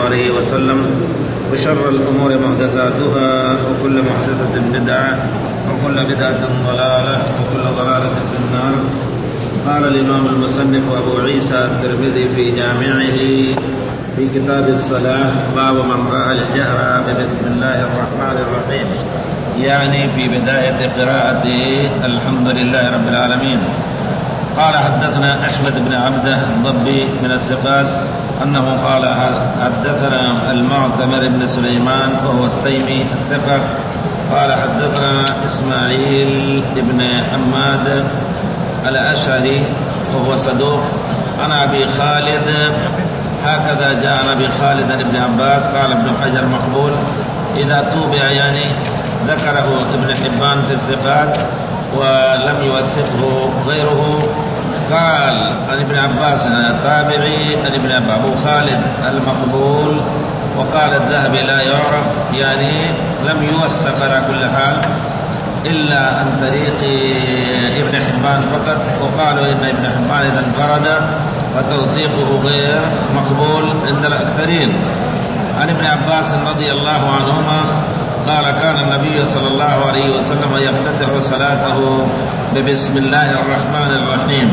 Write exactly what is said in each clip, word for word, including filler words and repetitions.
عليه وسلم، وشر الأمور محدثاتها، وكل محدثة بدعة، وكل بدعة ضلالة، وكل ضلالة في النار. قال الإمام المصنف أبو عيسى الترمذي في جامعه في كتاب الصلاة: باب من رأى الجهر بسم الله الرحمن الرحيم، يعني في بداية قراءة الحمد لله رب العالمين. قال: حدثنا أحمد بن عبده الضبي من الثقات أنه قال: حدثنا المعتمر بن سليمان وهو التيمي الثقة قال: حدثنا إسماعيل بن حماد الأشعري وهو صدوق عن أبي خالد، هكذا جاء عن أبي خالد بن عباس. قال ابن حجر: مقبول إذا توبع، يعني ذكره ابن حبان في الثقات ولم يوثقه غيره. قال عن ابن عباس التابعي عن ابن أبو خالد المقبول، وقال الذهبي لا يعرف، يعني لم يوثق على كل حال إلا عن طريق ابن حبان فقط، وقالوا إن ابن حبان إذا انفرد فتوثيقه غير مقبول عند الأكثرين. عن ابن عباس رضي الله عنهما قال: كان النبي صلى الله عليه وسلم يفتتح صلاته ببسم الله الرحمن الرحيم.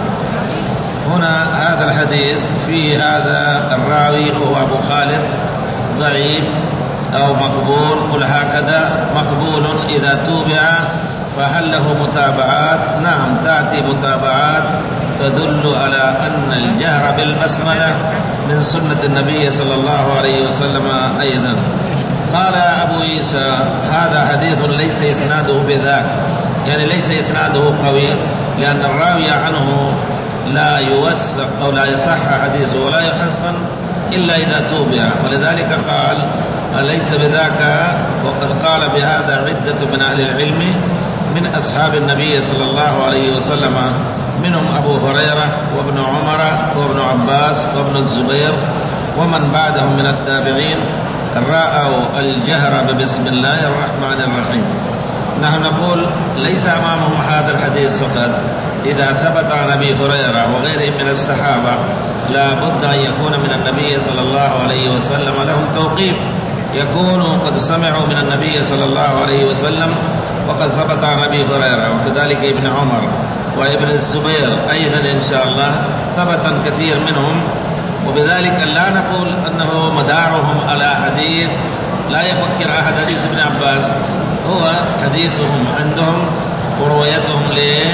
هنا هذا الحديث في هذا الراوي هو أبو خالد ضعيف أو مقبول، قل هكذا مقبول إذا توبع. فهل له متابعات؟ نعم، تأتي متابعات تدل على أن الجهر بالبسملة من سنة النبي صلى الله عليه وسلم أيضا. قال أبو عيسى: هذا حديث ليس إسناده بذاك، يعني ليس إسناده قوي، لأن الراوي عنه لا يوثق أو لا يصح حديثه ولا يحسن إلا إذا توبع، ولذلك قال ليس بذاك. وقد قال بهذا عدة من أهل العلم من أصحاب النبي صلى الله عليه وسلم، منهم أبو هريرة وابن عمر وابن عباس وابن الزبير ومن بعدهم من التابعين رأوا الجهر ببسم الله الرحمن الرحيم. نحن نقول ليس أمامهم هذا الحديث فقط، إذا ثبت عن أبي هريرة وغيره من الصحابة لا بد أن يكون من النبي صلى الله عليه وسلم لهم توقيف، يكونوا قد سمعوا من النبي صلى الله عليه وسلم وقد ثبت عن أبي هريرة، وكذلك ابن عمر وابن الزبير أيضا إن شاء الله ثبت كثير منهم. وبذلك لا نقول أنه مدارهم على حديث لا يفكر أحد حديث ابن عباس، هو حديثهم عندهم وروايتهم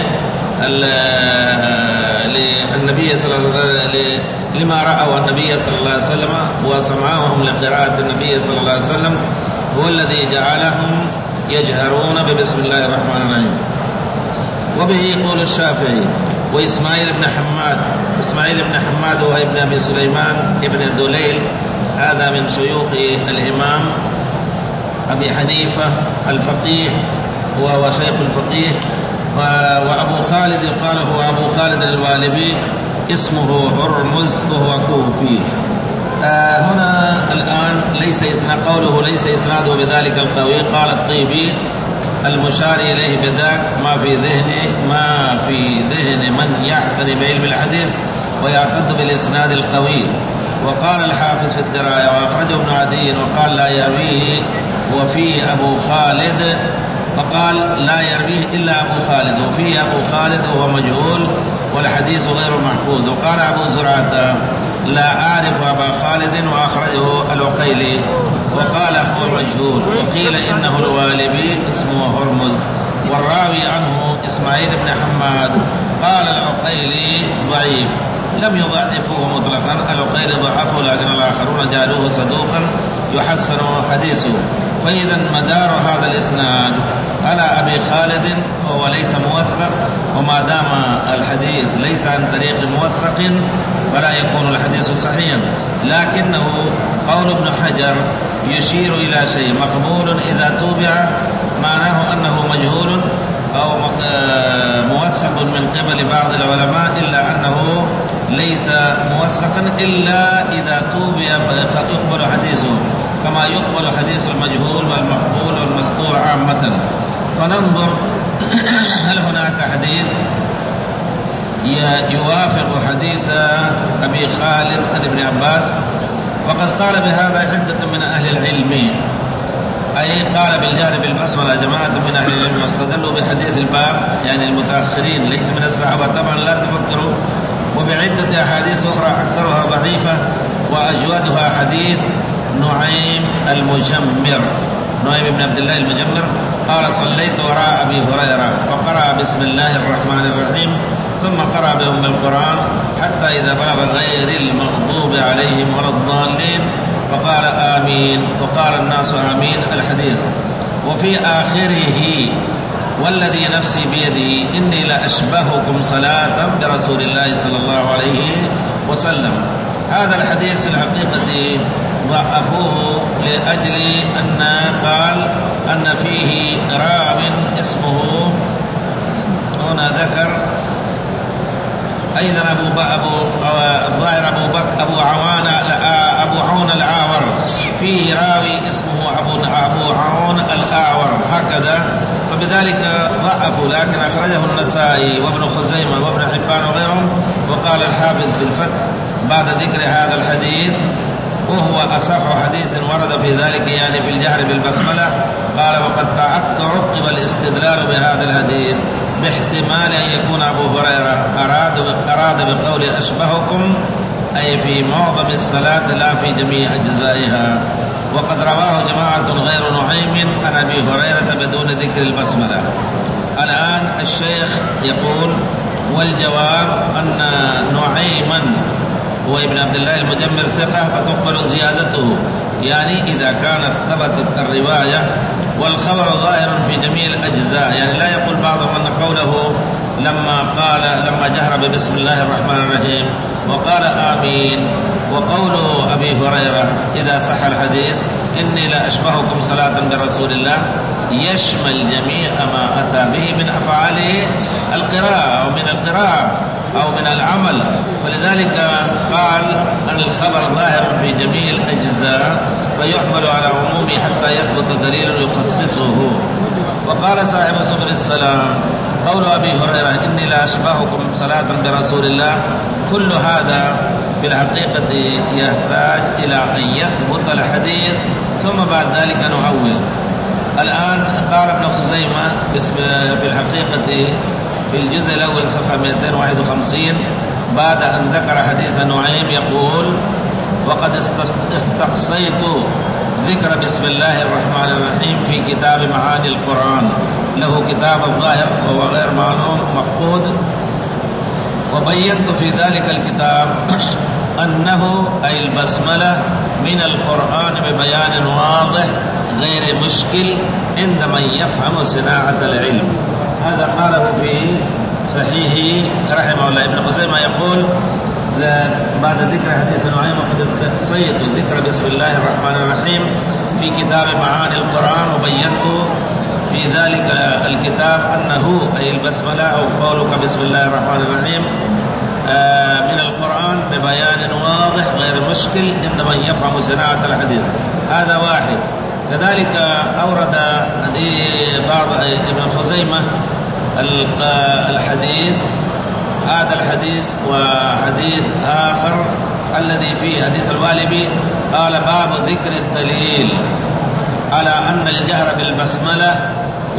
للنبي صلى الله عليه وسلم لما رأوا النبي صلى الله عليه وسلم وسمعوهم لقراءة النبي صلى الله عليه وسلم هو الذي جعلهم يجهرون ببسم الله الرحمن الرحيم. وبه يقول الشافعي. وإسماعيل بن حماد، إسماعيل بن حماد هو ابن أبي سليمان ابن الدليل، هذا من شيوخ الإمام أبي حنيفة الفقيه، وهو شيخ الفقيه. وأبو خالد يقال هو أبو خالد الوالبي، اسمه هرمز وهو كوفي. آه هنا الآن ليس إسناد، قوله ليس إسناده بذلك القوي. قال الطيبي: المشار إليه بذاك ما في ذهن ما في ذهن من يعتني بعلم الحديث ويعتد بالإسناد القوي. وقال الحافظ في الدراية: وأخرجه ابن عدي وقال لا يرويه وفيه أبو خالد، فقال لا يرويه إلا أبو خالد، وفيه أبو خالد وهو مجهول والحديث غير محفوظ. وقال أبو زرعة: لا أعرف أبا خالد، وأخرجه العقيلي وقال هو مجهول. وقيل إنه الوالبي اسمه هرمز، والراوي عنه إسماعيل بن حماد. قال العقيلي ضعيف، لم يضعفه مطلقا، العقيلي ضعفه لكن الآخرون جعلوه صدوقا يحسن حديثه. فإذا مدار هذا الإسناد على أبي خالد وهو ليس موثق، وما دام الحديث ليس عن طريق موثق فلا يكون الحديث صحيحا. لكنه قول ابن حجر يشير إلى شيء مقبول إذا توبع، معناه أنه مجهول أو موثق من قبل بعض العلماء، إلا أنه ليس موثقا إلا إذا توبع فقد يقبل حديثه، كما يقبل حديث المجهول والمقبول والمستور عامة. فننظر هل هناك حديث يوافق حديث أبي خالد عن ابن عباس وقد قال بهذا عدة من أهل العلم، أي قال بالجهر بالبسملة جماعة من أهل العلم، واستدلوا بحديث الباب يعني المتأخرين ليس من الصحابة طبعا لا تفكروا، وبعدة أحاديث أخرى أكثرها ضعيفة وأجودها حديث نعيم المجمر، نعيم بن عبد الله المجمر قال صليت وراء أبي هريرة فقرأ بسم الله الرحمن الرحيم ثم قرأ بهم القرآن حتى إذا بلغ غير المغضوب عليهم ولا الضالين فقال آمين وقال الناس آمين الحديث. وفي آخره والذي نفسي بيده إني لأشبهكم صلاة برسول الله صلى الله عليه وسلم. هذا الحديث في الحقيقة ضعفوه لأجل أن قال أن فيه راو اسمه هنا ذكر أيضا أبو أبو الظاهر أبو بكر أبو عوان أبو عون الأعور، فيه راوي اسمه أبو أبو عون الأعور هكذا، فبذلك ضعفوا، لكن أخرجه النسائي وابن خزيمة وابن حبان وغيرهم. وقال الحافظ في الفتح بعد ذكر هذا الحديث وهو أصح حديث ورد في ذلك يعني في الجهر بالبسملة، قال وقد تعقب الاستدلال بهذا الحديث باحتمال أن يكون أبو هريرة أراد أراد بقول أشبهكم أي في معظم الصلاة لا في جميع أجزائها. وقد رواه جماعة غير نعيم عن أبي هريرة بدون ذكر البسملة. الآن الشيخ يقول والجواب أن نعيما وابن عبد الله المجمر ثقة فتقبل زيادته، يعني إذا كانت ثبتت الرواية والخبر ظاهر في جميع الأجزاء، يعني لا يقول بعضهم أن قوله لما قال لما جهر ببسم الله الرحمن الرحيم وقال آمين، وقول أبي هريرة إذا صح الحديث إني لأشبهكم صلاة برسول الله يشمل جميع ما أتى به من أفعاله القراءة أو من القراءة أو من العمل، ولذلك قال أن الخبر ظاهر في جميع الأجزاء فيحمل على عمومه حتى يثبت دليل يخصصه. وقال صاحب سبل السلام قول أبي هريرة إني لأشبهكم صلاة برسول الله، كل هذا في الحقيقة يحتاج إلى أن يثبت الحديث ثم بعد ذلك نعول. الآن قال ابن خزيمة في الحقيقة في الجزء الأول صفحة مئتين وواحد وخمسين بعد أن ذكر حديث نعيم يقول وقد استقصيت ذكر بسم الله الرحمن الرحيم في كتاب معاني القرآن، له كتاب الظاهر وهو غير معلوم مفقود، وبينت في ذلك الكتاب أنه أي البسملة من القرآن ببيان واضح غير مشكل عند من يفهم صناعة العلم. هذا قاله في صحيح رحمه الله. ابن خزيمة يقول بعد ذكر حديث نعيم وقد استقصيت ذكر بسم الله الرحمن الرحيم في كتاب معاني القرآن، وبينت في ذلك الكتاب أنه أي البسملة أو قولك بسم الله الرحمن الرحيم من القرآن ببيان واضح غير مشكل عند من يفهم صناعة الحديث. هذا واحد. كذلك أورد بعض ابن خزيمة الحديث هذا الحديث وحديث آخر الذي فيه حديث الوالبي، قال باب ذكر الدليل على أن الجهر بالبسملة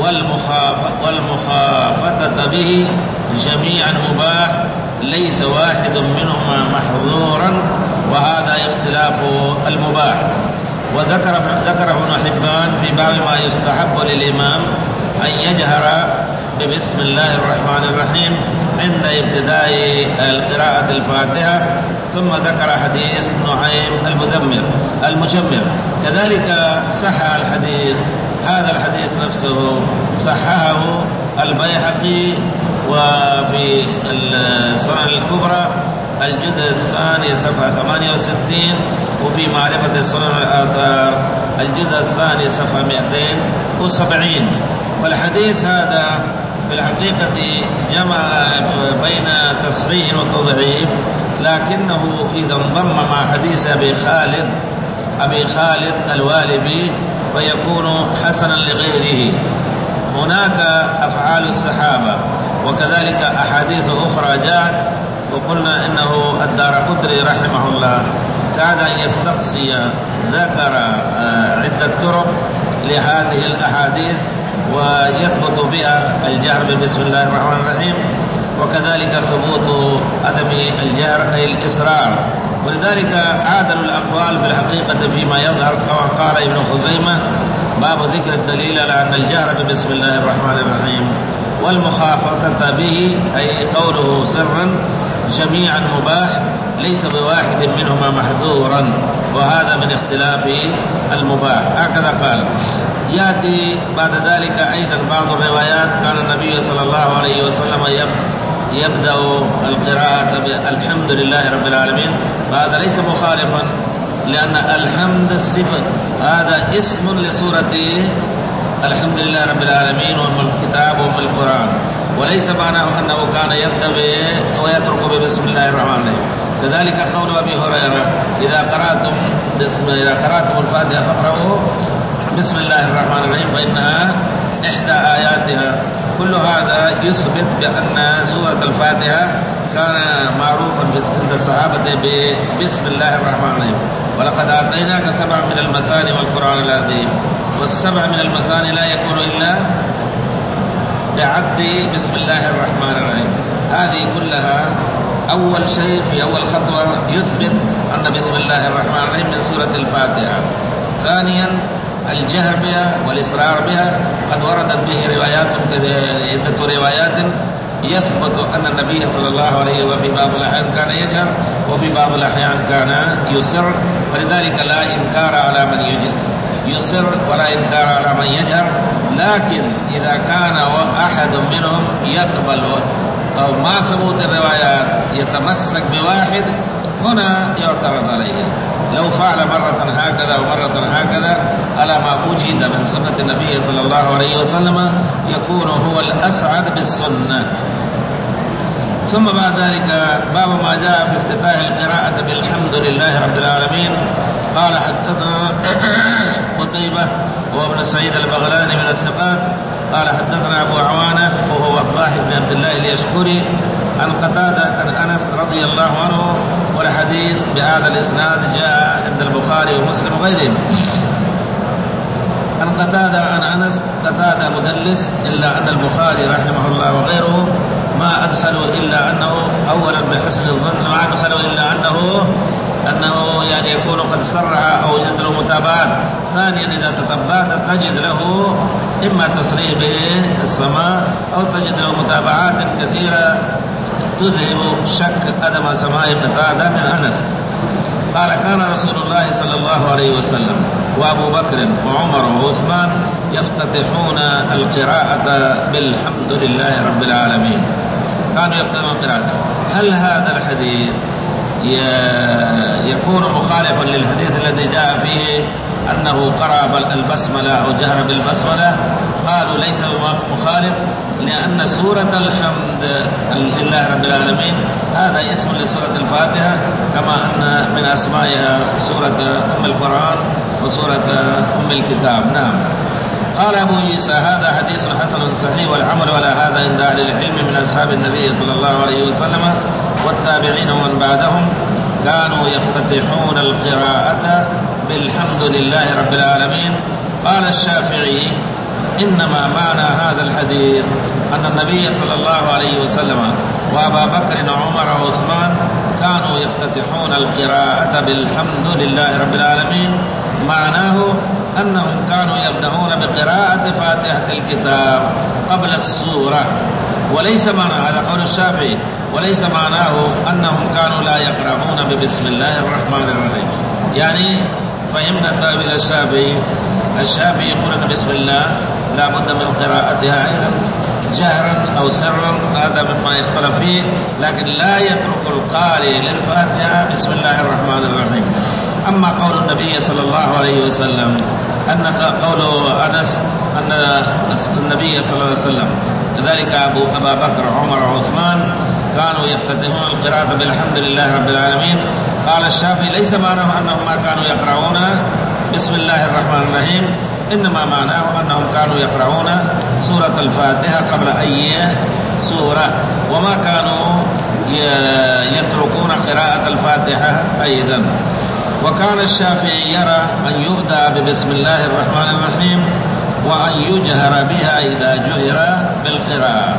والمخافتة به جميعا مباح ليس واحد منهما محظورا، وهذا اختلاف المباح. وذكر ذكر ابن حبان في باب ما يستحب للإمام أن يجهر ببسم الله الرحمن الرحيم عند ابتداء القراءة الفاتحة، ثم ذكر حديث نعيم المذمر المجمر. كذلك صح الحديث، هذا الحديث نفسه صححه البيهقي وفي السنن الكبرى الجزء الثاني صفحة ثمانية وستين، وفي معرفة السنن الآثار الجزء الثاني صفحة مئتين وسبعين. والحديث هذا في الحقيقة جمع بين تصحيح وتضعيف، لكنه إذا انضم مع حديث أبي خالد أبي خالد الوالبي فيكون حسنا لغيره. هناك أفعال الصحابة وكذلك أحاديث أخرى جاءت، وقلنا إنه الدارقطني رحمه الله كاد أن يستقصي ذكر عدة طرق لهذه الأحاديث ويثبت بها الجهر بسم الله الرحمن الرحيم، وكذلك ثبوت عدم الجهر أي الإصرار. ولذلك عادل الأقوال في الحقيقة فيما يظهر كما قال ابن خزيمة باب ذكر الدليل على أن الجهر بسم الله الرحمن الرحيم والمخافة به أي قوله سرا جميعا مباح ليس بواحد منهما محذورا، وهذا من اختلاف المباح. هكذا قال. يأتي بعد ذلك أيضا بعض الروايات كان النبي صلى الله عليه وسلم يبدأ القراءة بالحمد لله رب العالمين، وهذا ليس مخالفا لأن الحمد الصفة هذا اسم لسورة الحمد لله رب العالمين وأم الكتاب وأم القرآن، وليس معناه أنه كان يبدأ ويترك بسم الله الرحمن الرحيم. كذلك قول أبي هريرة إذا قرأتم بسم إذا قرأتم الفاتحة فاقرأوا بسم الله الرحمن الرحيم فإنها إحدى آياتها. كل هذا يثبت بأن سورة الفاتحة كان معروفا عند الصحابة بسم الله الرحمن الرحيم. ولقد أعطيناك سبع من المثاني والقرآن العظيم، والسبع من المثاني لا يكون إلا بعد بسم الله الرحمن الرحيم. هذه كلها أول شيء في أول خطوة يثبت أن بسم الله الرحمن الرحيم من سورة الفاتحة. ثانيا الجهر بها والإصرار بها قد وردت به روايات عدة روايات يثبت أن النبي صلى الله عليه وسلم في بعض الأحيان كان يجهر وفي بعض الأحيان كان يسر، ولذلك لا إنكار على من يسر ولا إنكار على من يجهر. لكن إذا كان أحد منهم يقبل أو ما ثبوت الروايات يتمسك بواحد هنا يعترض عليه. لو فعل مرة هكذا ومرة هكذا على ما وجد من سنة النبي صلى الله عليه وسلم يكون هو الأسعد بالسنة. ثم بعد ذلك باب ما جاء في افتتاح القراءة بالحمد لله رب العالمين. قال حدثنا قتيبة وابن سعيد البغلاني من الثقات قال حدثنا أبو عوانة وهو وضاح بن عبد الله اليشكري عن قتادة عن أنس رضي الله عنه، والحديث بهذا الإسناد جاء عند البخاري ومسلم وغيرهم. عن قتادة عن أنس قتادة مدلس إلا أن البخاري رحمه الله وغيره ما أدخلوا إلا أنه أولا بحسن الظن ما أدخلوا إلا أنه أنه يعني يكون قد صرح أو وجد له متابعات. ثانيا إذا تتبعت تجد له إما تصريح بالسماء أو تجد له متابعات كثيرة تذهب شك عدم سماع قتادة من أنس. قال كان رسول الله صلى الله عليه وسلم وأبو بكر وعمر وعثمان يفتتحون القراءة بالحمد لله رب العالمين، كانوا يفتتحون القراءة. هل هذا الحديث يكون مخالفا للحديث الذي جاء فيه أنه قرأ البسملة أو جهر بالبسملة؟ قالوا ليس مخالف، لأن سورة الحمد لله رب العالمين هذا اسم لسورة الفاتحة، كما أن من أسمائها سورة أم القرآن وسورة أم الكتاب. نعم. قال أبو عيسى هذا حديث حسن صحيح، والعمل على هذا عند أهل العلم من أصحاب النبي صلى الله عليه وسلم والتابعين ومن بعدهم كانوا يفتتحون القراءة بالحمد لله رب العالمين. قال الشافعي إنما معنى هذا الحديث أن النبي صلى الله عليه وسلم وأبا بكر وعمر وعثمان كانوا يفتتحون القراءة بالحمد لله رب العالمين، معناه أنهم كانوا يبدأون بقراءة فاتحة الكتاب قبل السورة، وليس معنى هذا قول الشافعي، وليس معناه أنهم كانوا لا يقرؤون ببسم الله الرحمن الرحيم. يعني فهمنا تأويل الشافعي. الشافعي يقول بسم الله لا بد من قراءتها أيضا جهرا أو سرا، هذا مما يختلف فيه، لكن لا يترك القارئ للفاتحة بسم الله الرحمن الرحيم. أما قول النبي صلى الله عليه وسلم أن قول أنس أن النبي صلى الله عليه وسلم كذلك أبو أبا بكر وعمر وعثمان كانوا يفتتحون القراءة بالحمد لله رب العالمين، قال الشافعي ليس معناه أنهم ما كانوا يقرؤون بسم الله الرحمن الرحيم، إنما معناه أنهم كانوا يقرؤون سورة الفاتحة قبل أي سورة، وما كانوا يتركون قراءة الفاتحة أيضا. وكان الشافعي يرى أن يبدأ ببسم الله الرحمن الرحيم وأن يجهر بها إذا جهر بالقراءة.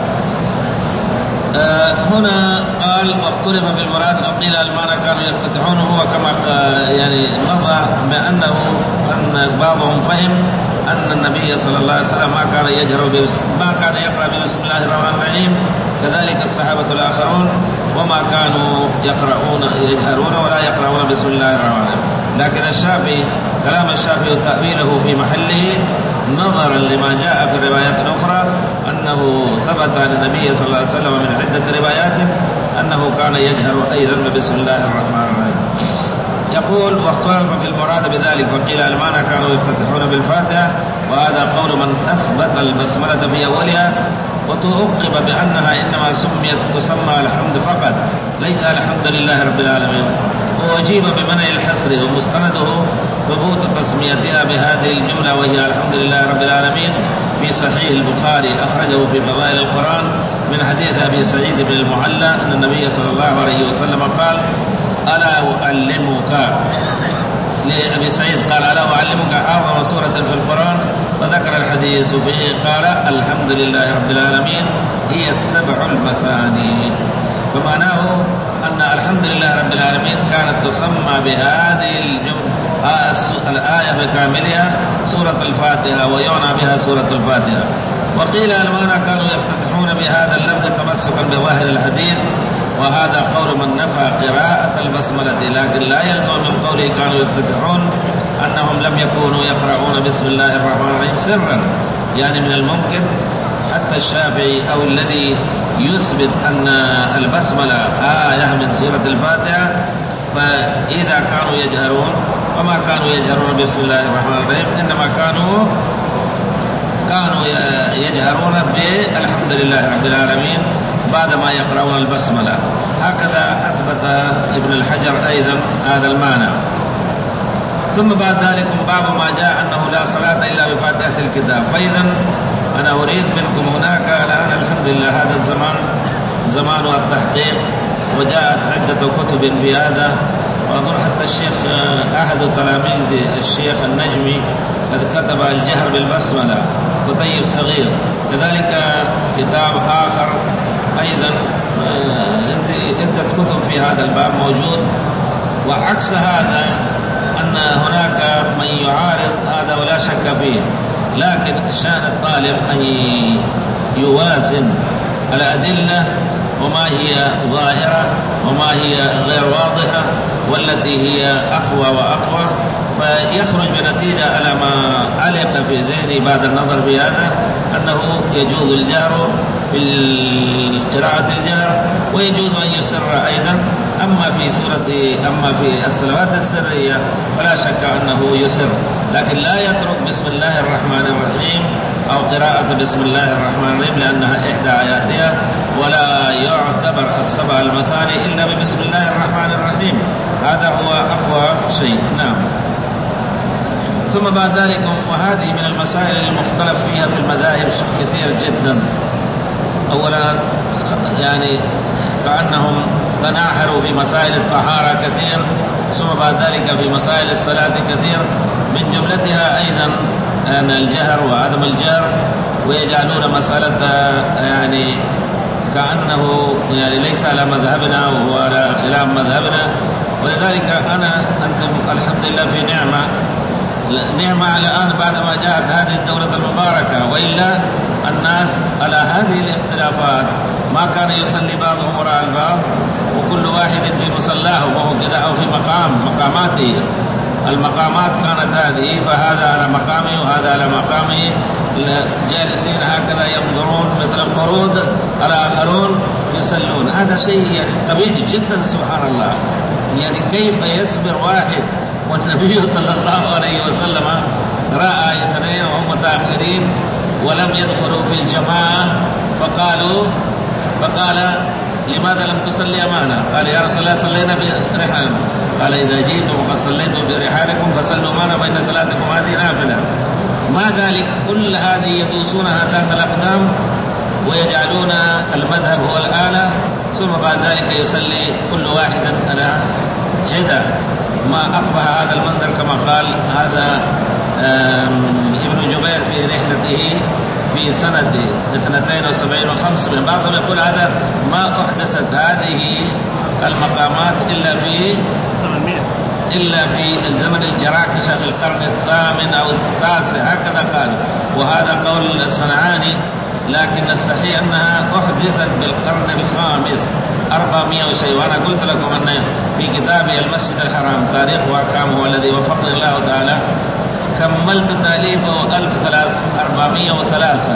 آه هنا قال واختلف في المراد، وقيل المعنى كانوا يفتتحونه، وكما يعني مضى بأنه أن بعضهم فهم أن النبي صلى الله عليه وسلم ما كان يجهر ببسم ما كان يقرأ ببسم الله الرحمن الرحيم، كذلك الصحابة الآخرون وما كانوا يقرؤون يجهرون ولا يقرؤون بسم الله الرحمن الرحيم. لكن الشافعي كلام الشافعي وتأويله في محله نظرا لما جاء في الروايات الأخرى أنه ثبت عن النبي صلى الله عليه وسلم من عدة روايات أنه كان يجهر أيضا بسم الله الرحمن الرحيم. يقول واختلف في المراد بذلك، وقيل المعنى كانوا يفتتحون بالفاتحة، وهذا قول من أثبت البسملة في أولها، وتعقب بأنها إنما سميت تسمى الحمد فقط ليس الحمد لله رب العالمين، وأجيب بمنع الحصر، ومستنده ثبوت تسميتها بهذه الجملة وهي الحمد لله رب العالمين في صحيح البخاري أخرجه في فضائل القرآن من حديث أبي سعيد بن المعلى أن النبي صلى الله عليه وسلم قال ألا أعلمك لأبي سعيد قال ألا أعلمك أعظم سورة في القرآن، وذكر الحديث فيه قال الحمد لله رب العالمين هي السبع المثاني، فمعناه أن الحمد لله رب العالمين كانت تسمى بهذه الجملة الآية بكاملها سورة الفاتحة، ويعنى بها سورة الفاتحة. وقيل المعنى كانوا يفتتحون بهذا اللفظ تمسكا بظاهر الحديث، وهذا قول من نفى قراءة البسملة، لكن لا يلزم من قوله كانوا يفتتحون أنهم لم يكونوا يقرؤون بسم الله الرحمن الرحيم سرا، يعني من الممكن حتى الشافعي أو الذي يثبت أن البسملة آية من سورة الفاتحة فإذا كانوا يجهرون وما كانوا يجهرون بسم الله الرحمن الرحيم، إنما كانوا كانوا يجهرون بالحمد لله رب العالمين بعدما يقرؤون البسملة. هكذا أثبت ابن الحجر أيضا هذا المعنى. ثم بعد ذلك باب ما جاء أنه لا صلاة إلا بفاتحة الكتاب. فإذا أنا أريد منكم هناك الآن الحمد لله هذا الزمان زمان التحقيق، وجاءت عدة كتب في هذا، وأظن حتى الشيخ أحد تلاميذ الشيخ النجمي قد كتب الجهر بالبسملة كتيب صغير، كذلك كتاب آخر أيضا عدة كتب في هذا الباب موجود. وعكس هذا أن هناك من يعارض هذا ولا شك فيه، لكن شأن الطالب أن يوازن الأدلة وما هي ظاهرة وما هي غير واضحة والتي هي أقوى وأقوى، فيخرج بنتيجة على ما علق في ذهني بعد النظر في هذا أنه يجوز الجهر بالقراءة الجهر ويجوز أن يسر أيضا. أما في سورة أما في الصلوات السرية فلا شك أنه يسر، لكن لا يترك بسم الله الرحمن الرحيم أو قراءة بسم الله الرحمن الرحيم لأنها إحدى آياتها، ولا يعتبر السبع المثاني إلا ببسم الله الرحمن الرحيم، هذا هو أقوى شيء. نعم. ثم بعد ذلك وهذه من المسائل المختلف فيها في المذاهب كثير جدا. أولا يعني كأنهم تناحروا في مسائل الطهارة كثير، ثم بعد ذلك في مسائل الصلاة كثير، من جملتها أيضا أن الجهر وعدم الجهر، ويجعلون مسألة يعني كأنه يعني ليس على مذهبنا وهو على خلاف مذهبنا. ولذلك أنا أنتم الحمد لله في نعمة نعمة على الآن بعدما جاءت هذه الدولة المباركة، وإلا الناس على هذه الاختلافات ما كان يصلي بعضهم وراء البعض، وكل واحد في مصلاه وهو كذا أو في مقام مقاماته. المقامات كانت هذه، فهذا على مقامه وهذا على مقامه، جالسين هكذا ينظرون مثل القرود، الآخرون يصلون. هذا شيء يعني قبيح جدا سبحان الله. يعني كيف يصبر واحد والنبي صلى الله عليه وسلم رأى اثنين وهم متأخرين ولم يدخلوا في الجماعة، فقالوا فقال لماذا لم تصلي معنا؟ قال يا رسول الله صلينا في رحالنا. قال إذا جئتم فصليتم في رحالكم فصلوا معنا فإن صلاتكم هذه نافلة. ما ذلك كل هذه يدوسونها تحت الأقدام ويجعلون المذهب هو الآلة، ثم بعد ذلك يصلي كل واحد على حدة. ما أقبح هذا المنظر كما قال هذا ابن جبير في رحلته في سنة اثنتين وسبعين وخمسمائة. بعضهم يقول هذا ما أحدثت هذه المقامات إلا في إلا في الزمن الجراكشة في القرن الثامن أو التاسع هكذا قال، وهذا قول الصنعاني، لكن الصحيح أنها أحدثت بالقرن الخامس أربعمائة وشيء. وأنا قلت لكم أن في كتابي المسجد الحرام تاريخ وأحكامه الذي وفقني الله تعالى كملت تأليفه ألف وأربعمائة وثلاثة،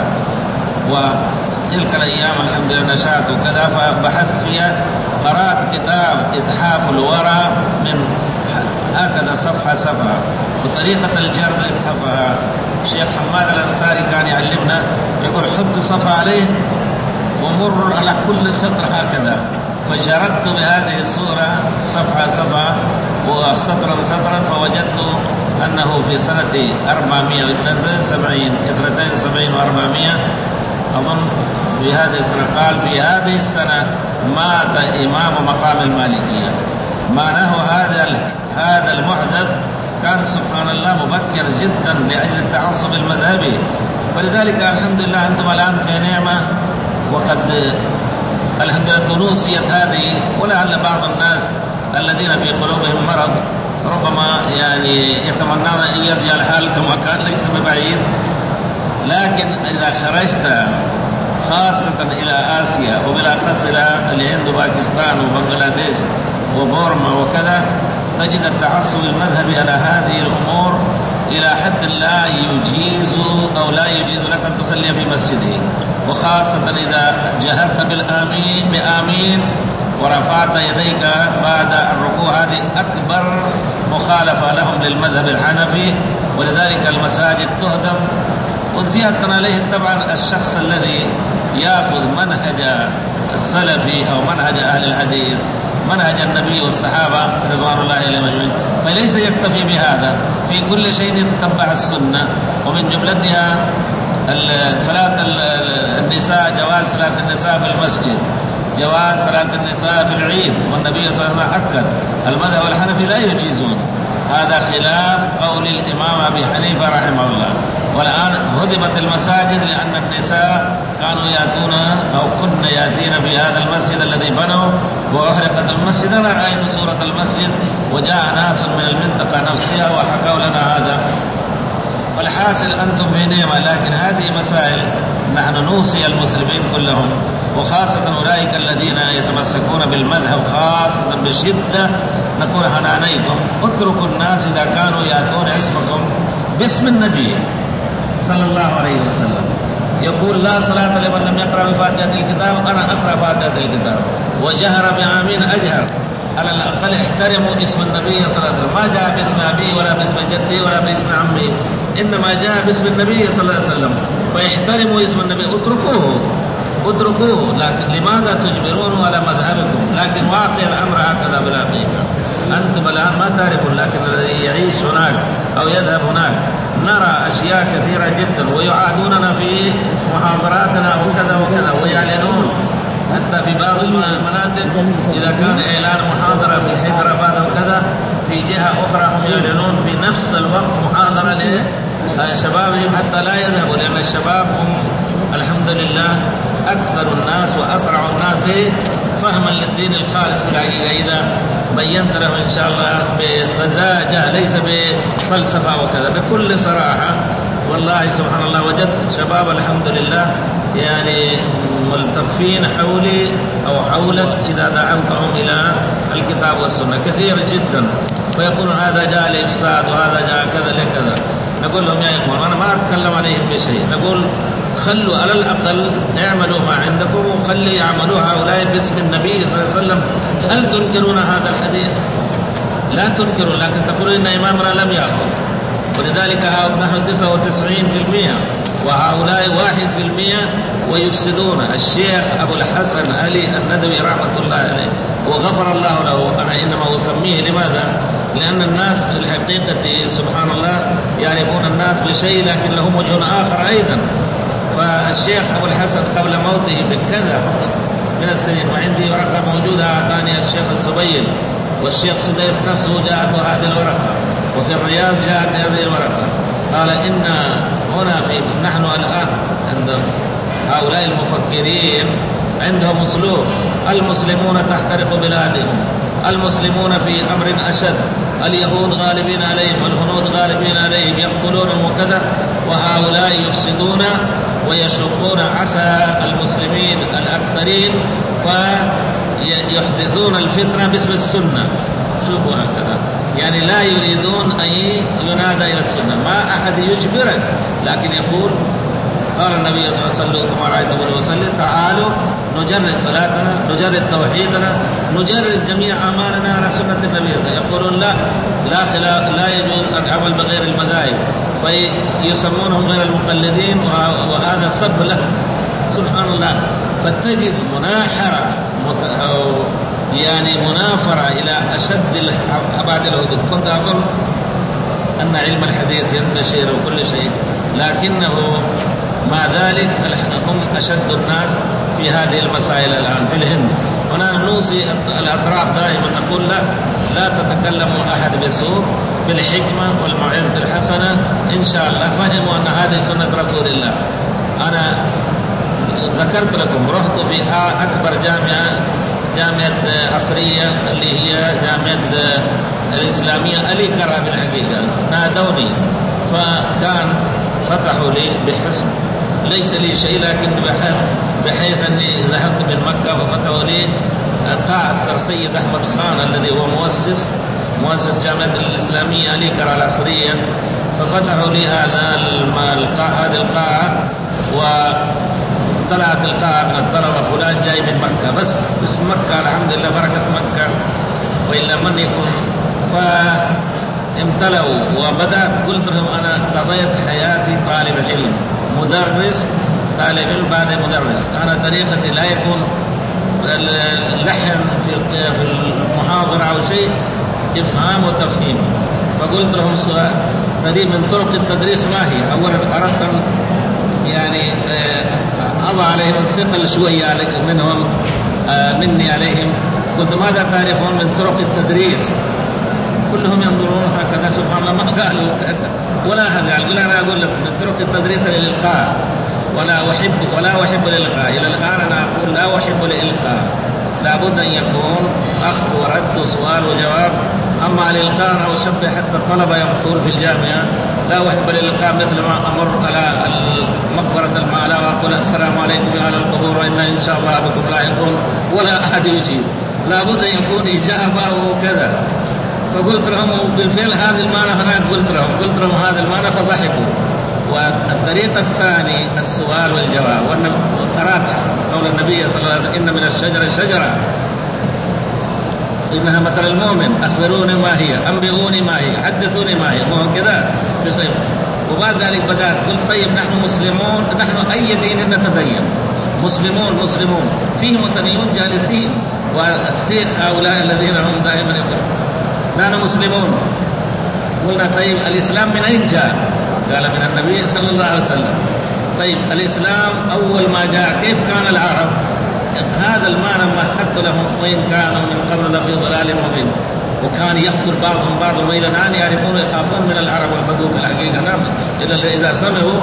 وتلك الأيام الحمد لله نشأت وكذا فبحثت فيها، قرأت كتاب إتحاف الورى من هكذا صفحة صفحة وطريقة الجرد للصفحة. الشيخ حماد الأنصاري كان يعلمنا يقول حط صفحة عليه ومر على كل سطر هكذا، فجردت بهذه الصورة صفحة صفحة وسطرا سطرا، فوجدت أنه في سنة أربعمائة واثنين وسبعين وأربعمائة أظن في هذه السنة، قال في هذه السنة مات إمام مقام المالكية. معناه هذا هذا المحدث كان سبحان الله مبكر جدا لأجل التعصب المذهبي، ولذلك الحمد لله أنتم الآن في نعمة، وقد الحمد لله تنوسيت هذه، ولعل بعض الناس الذين في قلوبهم مرض ربما يعني يتمنون أن يرجع الحال كما كان، ليس ببعيد. لكن إذا خرجت خاصة إلى آسيا وبالأخص إلى الهند وباكستان وبنغلاديش وبورما وكذا، تجد التعصب المذهبي على هذه الأمور إلى حد لا يجيز أو لا يجيز لك أن تصلي في مسجده، وخاصة إذا جهرت بالآمين بآمين ورفعت يديك بعد الركوع، هذه أكبر مخالفة لهم للمذهب الحنفي، ولذلك المساجد تهدم. وزيادة عليه طبعا الشخص الذي يأخذ منهج السلفي أو منهج أهل الحديث منهج النبي والصحابة رضوان الله عليهم أجمعين، فليس يكتفي بهذا، في كل شيء يتتبع السنة، ومن جملتها صلاة النساء، جواز صلاة النساء في المسجد، جواز صلاة النساء في العيد، والنبي صلى الله عليه وسلم أكد. المذهب الحنفي لا يجيزون، هذا خلاف قول الإمام أبي حنيفة رحمه الله. والآن هدمت المساجد لأن النساء كانوا يأتون أو كن يأتين في هذا المسجد الذي بنوا، وأحرقت المسجد. أنا رأيت صورة المسجد وجاء ناس من المنطقة نفسها وحكوا لنا هذا. والحاصل أنتم في نعمة، لكن هذه مسائل نحن نوصي المسلمين كلهم، وخاصة أولئك الذين يتمسكون بالمذهب خاصة بشدة، نقول حنانيكم اتركوا الناس إذا كانوا يأتون اسمكم باسم النبي صلى الله عليه وسلم. يقول لا صلاة لمن لم يقرأ بفاتحة الكتاب، أنا أقرأ فاتحة الكتاب، وجهر بآمين أجهر. على الأقل احترموا اسم النبي صلى الله عليه وسلم، ما جاء باسم أبي ولا باسم جدي ولا باسم عمي، إنما جاء باسم النبي صلى الله عليه وسلم، فاحترموا اسم النبي، اتركوه اتركوه. لكن لماذا تجبرون على مذهبكم؟ لكن واقع الأمر هكذا بالحقيقة. أنتم الآن ما تعرفون، لكن الذي يعيش هناك أو يذهب هناك نرى أشياء كثيرة جدا، ويعادوننا في محاضراتنا وكذا وكذا، ويعلنون حتى في بعض المناطق إذا كان إعلان محاضرة في حيدرباد أو كذا، في جهة أخرى هم يعلنون في نفس الوقت محاضرة لشبابهم حتى لا يذهبوا، لأن الشباب هم الحمد لله أكثر الناس وأسرع الناس فهما للدين الخالص بالحقيقة، إذا بينت له إن شاء الله بسذاجة ليس بفلسفة وكذا، بكل صراحة. والله سبحان الله وجدت شباب الحمد لله يعني ملتفين حولي أو حولك إذا دعوتهم إلى الكتاب والسنة كثير جدا، فيقولون هذا جاء لإفساد وهذا جاء كذا لكذا. نقول لهم يا إخوان أنا ما أتكلم عليهم بشيء، نقول خلوا على الأقل اعملوا ما عندكم وخلي يعملوا هؤلاء باسم النبي صلى الله عليه وسلم. هل تنكرون هذا الحديث؟ لا تنكرون، لكن تقولون إن إمامنا لم يأخذ، ولذلك نحن تسعة وتسعين بالمئة وهؤلاء واحد بالمئة ويفسدون. الشيخ أبو الحسن علي الندوي رحمة الله عليه وغفر الله له، أنا إنما أسميه لماذا؟ لأن الناس الحقيقة سبحان الله يعرفون الناس بشيء لكن لهم وجه آخر أيضا. فالشيخ أبو الحسن قبل موته بكذا من السنين، وعندي ورقة موجودة أعطاني الشيخ الزبير والشيخ سديس نفسه جاءته هذه الورقة، وفي الرياض جاءت هذه الورقة. قال إن هنا في نحن الآن عند هؤلاء المفكرين عندهم أسلوب: المسلمون تحترق بلادهم، المسلمون في أمر أشد، اليهود غالبين عليهم، الهنود غالبين عليهم، يقتلونهم وكذا، وهؤلاء يفسدون ويشقون عسى المسلمين الأكثرين ويحدثون الفتنة باسم السنة. شوفوا هكذا، يعني لا يريدون أن ينادى إلى السنة، ما أحد يجبرك، لكن يقول قال النبي صلى الله عليه وسلم كما رأيته وسلم: تعالوا نجرد صلاتنا، نجرد توحيدنا، نجرد جميع أعمالنا على سنة النبي. يقولون لا لا خلاف، لا يجوز العمل بغير المذاهب، فيسمونهم غير المقلدين، وهذا سب له. سبحان الله. فتجد مناحرة يعني منافرة إلى أشد أبعد الحدود. كنت أظن أن علم الحديث ينتشر وكل شيء، لكنه مع ذلك هم أشد الناس في هذه المسائل الآن في الهند. هنا نوصي الأطراف دائما نقول لا لا تتكلم أحد بسوء، بالحكمة والموعظة الحسنة. إن شاء الله فهموا أن هذه سنة رسول الله. أنا ذكرت لكم رحت في أكبر جامعة، جامعة عصرية اللي هي جامعة الإسلامية أليكرا بالحقيقة، نادوني فكان فتحوا لي بحسن، ليس لي شيء، لكن بحيث أني ذهبت من مكة ففتحوا لي قاع السر سيد أحمد خان الذي هو مؤسس مؤسس جامعة الإسلامية أليكرا العصرية، ففتحوا لي هذا القاع هذه القاعة، وطلعت القاعة من الطلبة فلان جاي من مكة، بس اسم مكة الحمد لله بركة مكة وإلا من يكون. فامتلأوا وبدأت قلت لهم أنا قضيت حياتي طالب علم، مدرس، طالب علم بعد مدرس. أنا طريقتي لا يكون اللحن في المحاضرة أو شيء، إفهام وتفهيم. فقلت لهم سؤال: طريق من طرق التدريس ما هي؟ أولا أردت أن يعني أضع عليهم الثقل شوية منهم مني عليهم. قلت: ماذا تعرفون من طرق التدريس؟ كلهم ينظرون هكذا، سبحان الله، ما قالوا ولا هذا. قال أنا أقول لك من طرق التدريس الإلقاء، ولا أحب ولا أحب الإلقاء. إلى الآن أنا أقول لا أحب الإلقاء، لابد أن يكون أخذ ورد وسؤال وجواب. أما الإلقاء أنا أشبه حتى الطلبة يقول في الجامعة لا أحب الإلقاء، مثل ما أمر على مقبرة المعلى وأقول السلام عليكم يا أهل القبور وإنا إن شاء الله بكم لاحقون، ولا أحد يجيب. لابد أن يكون إجابة وكذا. فقلت لهم بالفعل هذا المعنى هناك، قلت لهم قلت لهم هذا المعنى فضحكوا. والطريقة الثاني السؤال والجواب. وأن قرأت قول النبي صلى الله عليه وسلم: إن من الشجرة شجرة إنها مثل المؤمن، أخبروني ما هي، أنبئوني ما هي، حدثوني ما هي، مو كذا بصير. وبعد ذلك بدأت قلت: طيب نحن مسلمون، نحن أي دين نتدين؟ مسلمون مسلمون فيهم وثنيون جالسين، والسيخ هؤلاء الذين هم دائما يقولون نحن مسلمون. قلنا: طيب الإسلام من أين جاء؟ قال: من النبي صلى الله عليه وسلم. طيب الإسلام أول ما جاء كيف كان العرب؟ هذا المعنى ما حتى لهم، وإن كانوا من قبل لفي ضلال مبين، وكان يقتل بعضهم بعضا، وإلى الآن يعرفون يخافون من العرب والبدو في الحقيقة. نعم، إذا سمعوا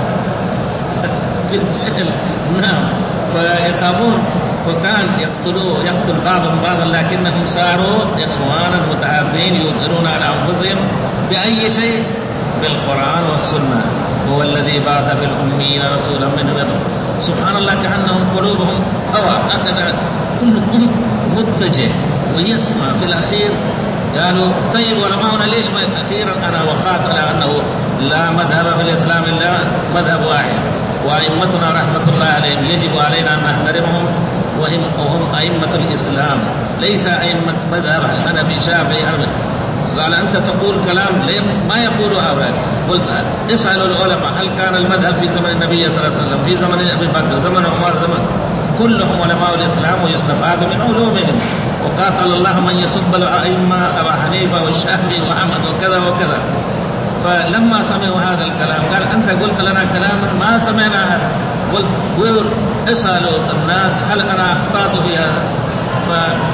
نعم فيخافون، فكان يقتلوا يقتل بعضهم بعضا، لكنهم صاروا إخوانا متعابين يظهرون على أنفسهم بأي شيء؟ بالقرآن والسنة. هو الذي بعث في الأميين رسولا منهم. سبحان الله، كأنهم قلوبهم هوى هكذا، كلهم متجه ويسمع. في الأخير قالوا: طيب علماؤنا ليش ما أخيرا أنا وقعت على أنه لا مذهب في الإسلام إلا مذهب واحد، وأئمتنا رحمة الله عليهم يجب علينا أن نحترمهم، وهم, وهم أئمة الإسلام، ليس أئمة مذهب الحنفي شافعي. قال: أنت تقول كلام ما يقول هؤلاء. قلت: اسألوا العلماء هل كان المذهب في زمن النبي صلى الله عليه وسلم، في زمن أبي بكر، زمن عمر، زمن كلهم علماء الإسلام ويستفاد من علومهم. وقاتل الله من يسب الأئمة أبا حنيفة والشافعي وأحمد وكذا وكذا. فلما سمعوا هذا الكلام قال: أنت قلت لنا كلاما ما سمعنا. قلت: اسألوا الناس هل أنا أخطأت في هذا؟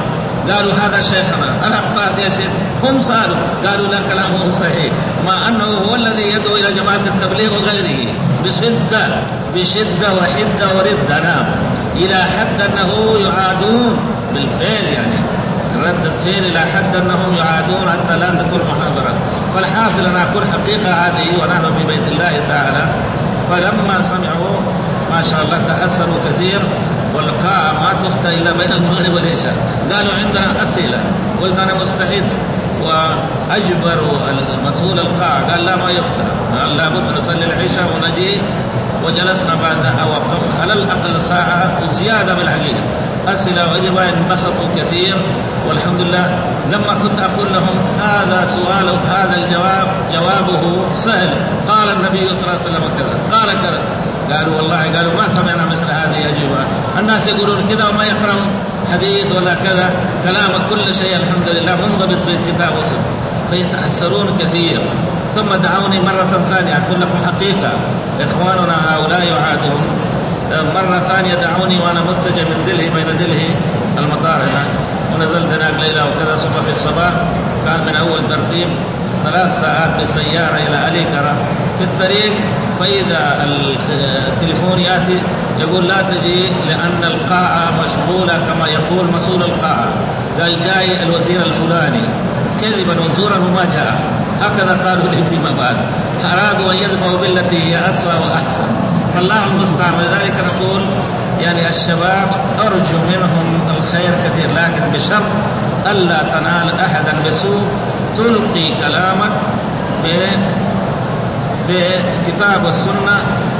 قالوا هذا شيخنا الأخطأت يا شيخ. هم سألوا قالوا لا كلامه صحيح، مع أنه هو الذي يدعو إلى جماعة التبليغ وغيره بشدة بشدة وحدة وردة، نعم، إلى حد أنه يعادون بالفعل، يعني ردة فعل إلى حد أنهم يعادون حتى لا تكون محاضرة. فالحاصل أن أقول حقيقة هذه ونحن في بيت الله تعالى. فلما سمعوا ما شاء الله تأثروا كثير، والقاعة ما تفتح إلا بين المغرب والعشاء. قالوا عندنا أسئلة، قلت أنا مستعد، وأجبروا المسؤول القاعة قال لا ما يفتح، قال لابد نصلي العشاء ونجي. وجلسنا بعدها وقت على الأقل ساعة وزيادة بالحقيقة، أسئلة وإجابة، انبسطوا كثير والحمد لله. لما كنت أقول لهم هذا سؤال هذا الجواب جوابه سهل، قال النبي صلى الله عليه وسلم كذا قال كذا، قالوا والله قالوا ما سمعنا مثل هذه الأجوبة. الناس يقولون كذا وما يقرأون حديث ولا كذا، كلامك كل شيء الحمد لله منضبط بالكتاب والسنة، فيتأثرون كثير. ثم دعوني مرة ثانية، أقول لكم حقيقة إخواننا هؤلاء يعادون. مرة ثانية دعوني وأنا متجه من دلهي بين دلهي المطار هنا، ونزلت هناك ليلة وكذا، ثم في الصباح كان من أول ترتيب ثلاث ساعات بالسيارة إلى أليكرة في الطريق، فإذا التليفون يأتي يقول لا تجي لأن القاعة مشغولة كما يقول مسؤول القاعة، قال جاي الوزير الفلاني، كذبا وزورا وما جاء، هكذا قالوا لي فيما بعد. أرادوا أن يدفعوا بالتي هي أسوأ وأحسن، فالله المستعان. لذلك نقول يعني الشباب أرجو منهم الخير كثير، لكن بشرط ألا تنال أحدا بسوء، تلقي كلامك بكتاب والسنة،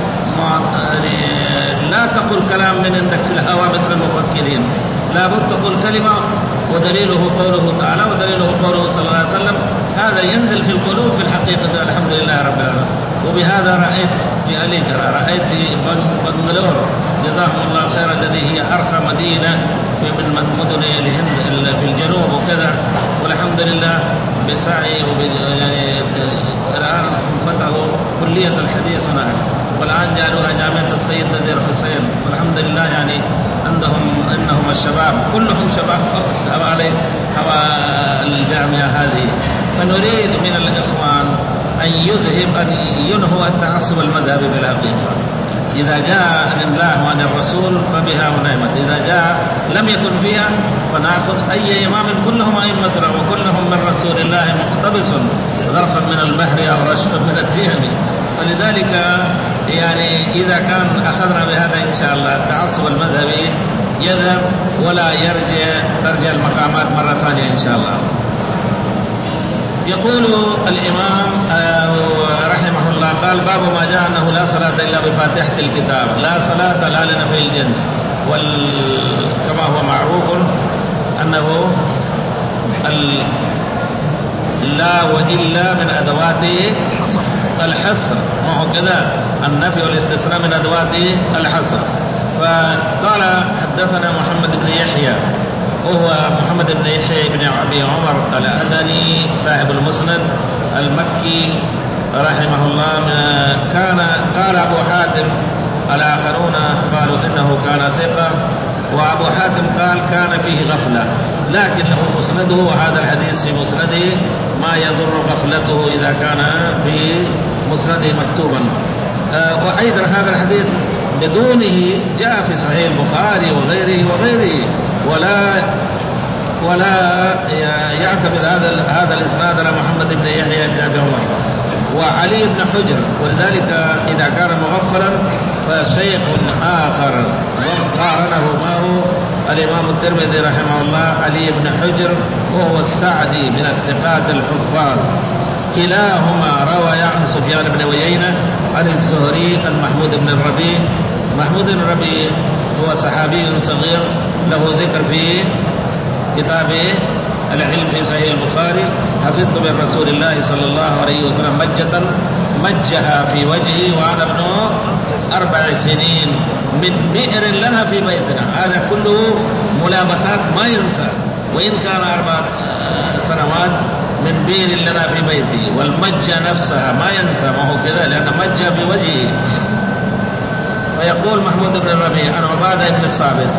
لا تقل كلام من عندك في الهوى مثل المفكرين، لا بد تقول كلمة ودليله قوله تعالى ودليله قوله صلى الله عليه وسلم، هذا ينزل في القلوب في الحقيقة الحمد لله رب العالمين. وبهذا رأيت في أليكرة، رأيت في بنغلور جزاهم الله خيرا، الذي هي أرقى مدينة من مدن الهند في الجنوب وكذا، والحمد لله بسعي يعني الآن فتحوا كلية الحديث هناك، والآن جعلوها جامعة السيد نزير حسين، والحمد لله يعني عندهم إنهم الشباب كلهم شباب حوالي حوالي الجامعة هذه. فنريد من الإخوان أن يذهب أن ينهوا التعصب المذهبي بالحقيقة. إذا جاء عن الله وعن الرسول فبها ونعمت، إذا جاء لم يكن فيها فنأخذ أي إمام، كلهم أئمتنا وكلهم من رسول الله مقتبس ظرفا من البحر أو رشفا من الدهم. فلذلك يعني إذا كان أخذنا بهذا إن شاء الله التعصب المذهبي يذهب ولا يرجع ترجع المقامات مرة ثانية إن شاء الله. يقول الإمام رحمه الله قال باب ما جاء أنه لا صلاة إلا بفاتحة الكتاب، لا صلاة لا لنفي الجنس، وكما هو معروف أنه لا وإلا من أدوات الحصر، ما هو كذا النفي والاستثناء من أدوات الحصر. فقال حدثنا محمد بن يحيى، وهو محمد بن يحيى بن أبي عمر الأدني صاحب المسند المكي رحمه الله. كان قال أبو حاتم، الآخرون قالوا إنه كان ثقة، وأبو حاتم قال كان فيه غفلة، لكن له مسنده، وهذا الحديث في مسنده ما يضر غفلته إذا كان في مسنده مكتوبا. آه وأيضا هذا الحديث بدونه جاء في صحيح البخاري وغيره وغيره، ولا ولا يعتمد هذا هذا الإسناد على محمد بن يحيى بن أبي عمر وعلي بن حجر. ولذلك إذا كان مغفلا فشيخ آخر قارنه معه الإمام الترمذي رحمه الله علي بن حجر، وهو السعدي من الثقات الحفاظ، كلاهما روى عن سفيان بن عيينة عن الزهري عن محمود بن الربيع. محمود بن الربيع هو صحابي صغير له ذكر في كتاب العلم في صحيح البخاري، حفظت من رسول الله صلى الله عليه وسلم مجة مجها في وجهي وأنا ابن أربع سنين من بئر لنا في بيتنا. هذا كله ملابسات ما ينسى، وإن كان أربع سنوات من بئر لنا في بيتي، والمجة نفسها ما ينسى، ما هو كذا لأن مجها في وجهي. فيقول محمود بن الربيع عن عبادة بن الصامت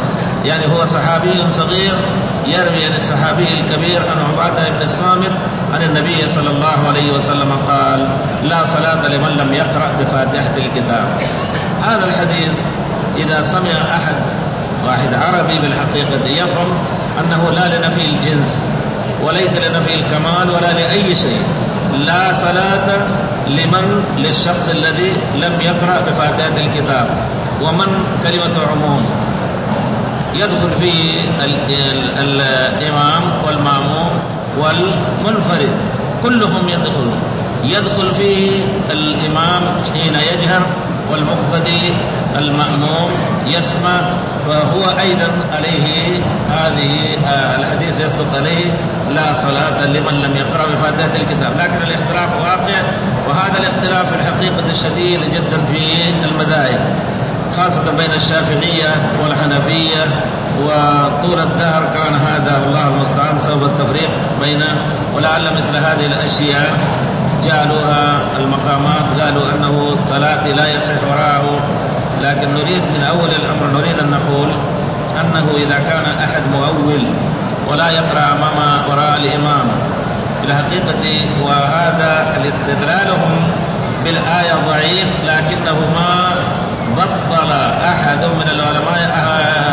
يعني هو صحابي صغير يروي عن الصحابي الكبير عن عبادة بن الصامت عن النبي صلى الله عليه وسلم قال: لا صلاة لمن لم يقرأ بفاتحة الكتاب. هذا الحديث إذا سمع أحد واحد عربي بالحقيقة يفهم أنه لا لنفي الجنس وليس لنفي الكمال ولا لأي شيء. لا صلاة لمن للشخص الذي لم يقرأ بفاتحة الكتاب. ومن كلمة عموم يدخل فيه الإمام والماموم والمنفرد كلهم يدخلون. يدخل فيه الإمام حين يجهر والمقتدي المأموم يسمع، فهو أيضا عليه هذه الحديث يصدق عليه: لا صلاة لمن لم يقرأ بفاتحة الكتاب. لكن الاختلاف واقع، وهذا الاختلاف في الحقيقة شديد جدا في المذاهب، خاصة بين الشافعية والحنفية، وطول الدهر كان هذا والله المستعان سبب التفريق بين. ولعل مثل هذه الأشياء جعلوها المقامات، قالوا أنه صلاة لا يصح وراءه. لكن نريد من أول الأمر نريد أن نقول أنه إذا كان أحد مؤول ولا يقرأ أمام وراء الإمام في الحقيقة، وهذا الاستدلالهم بالآية ضعيف، لكنه ما بطل أحد من العلماء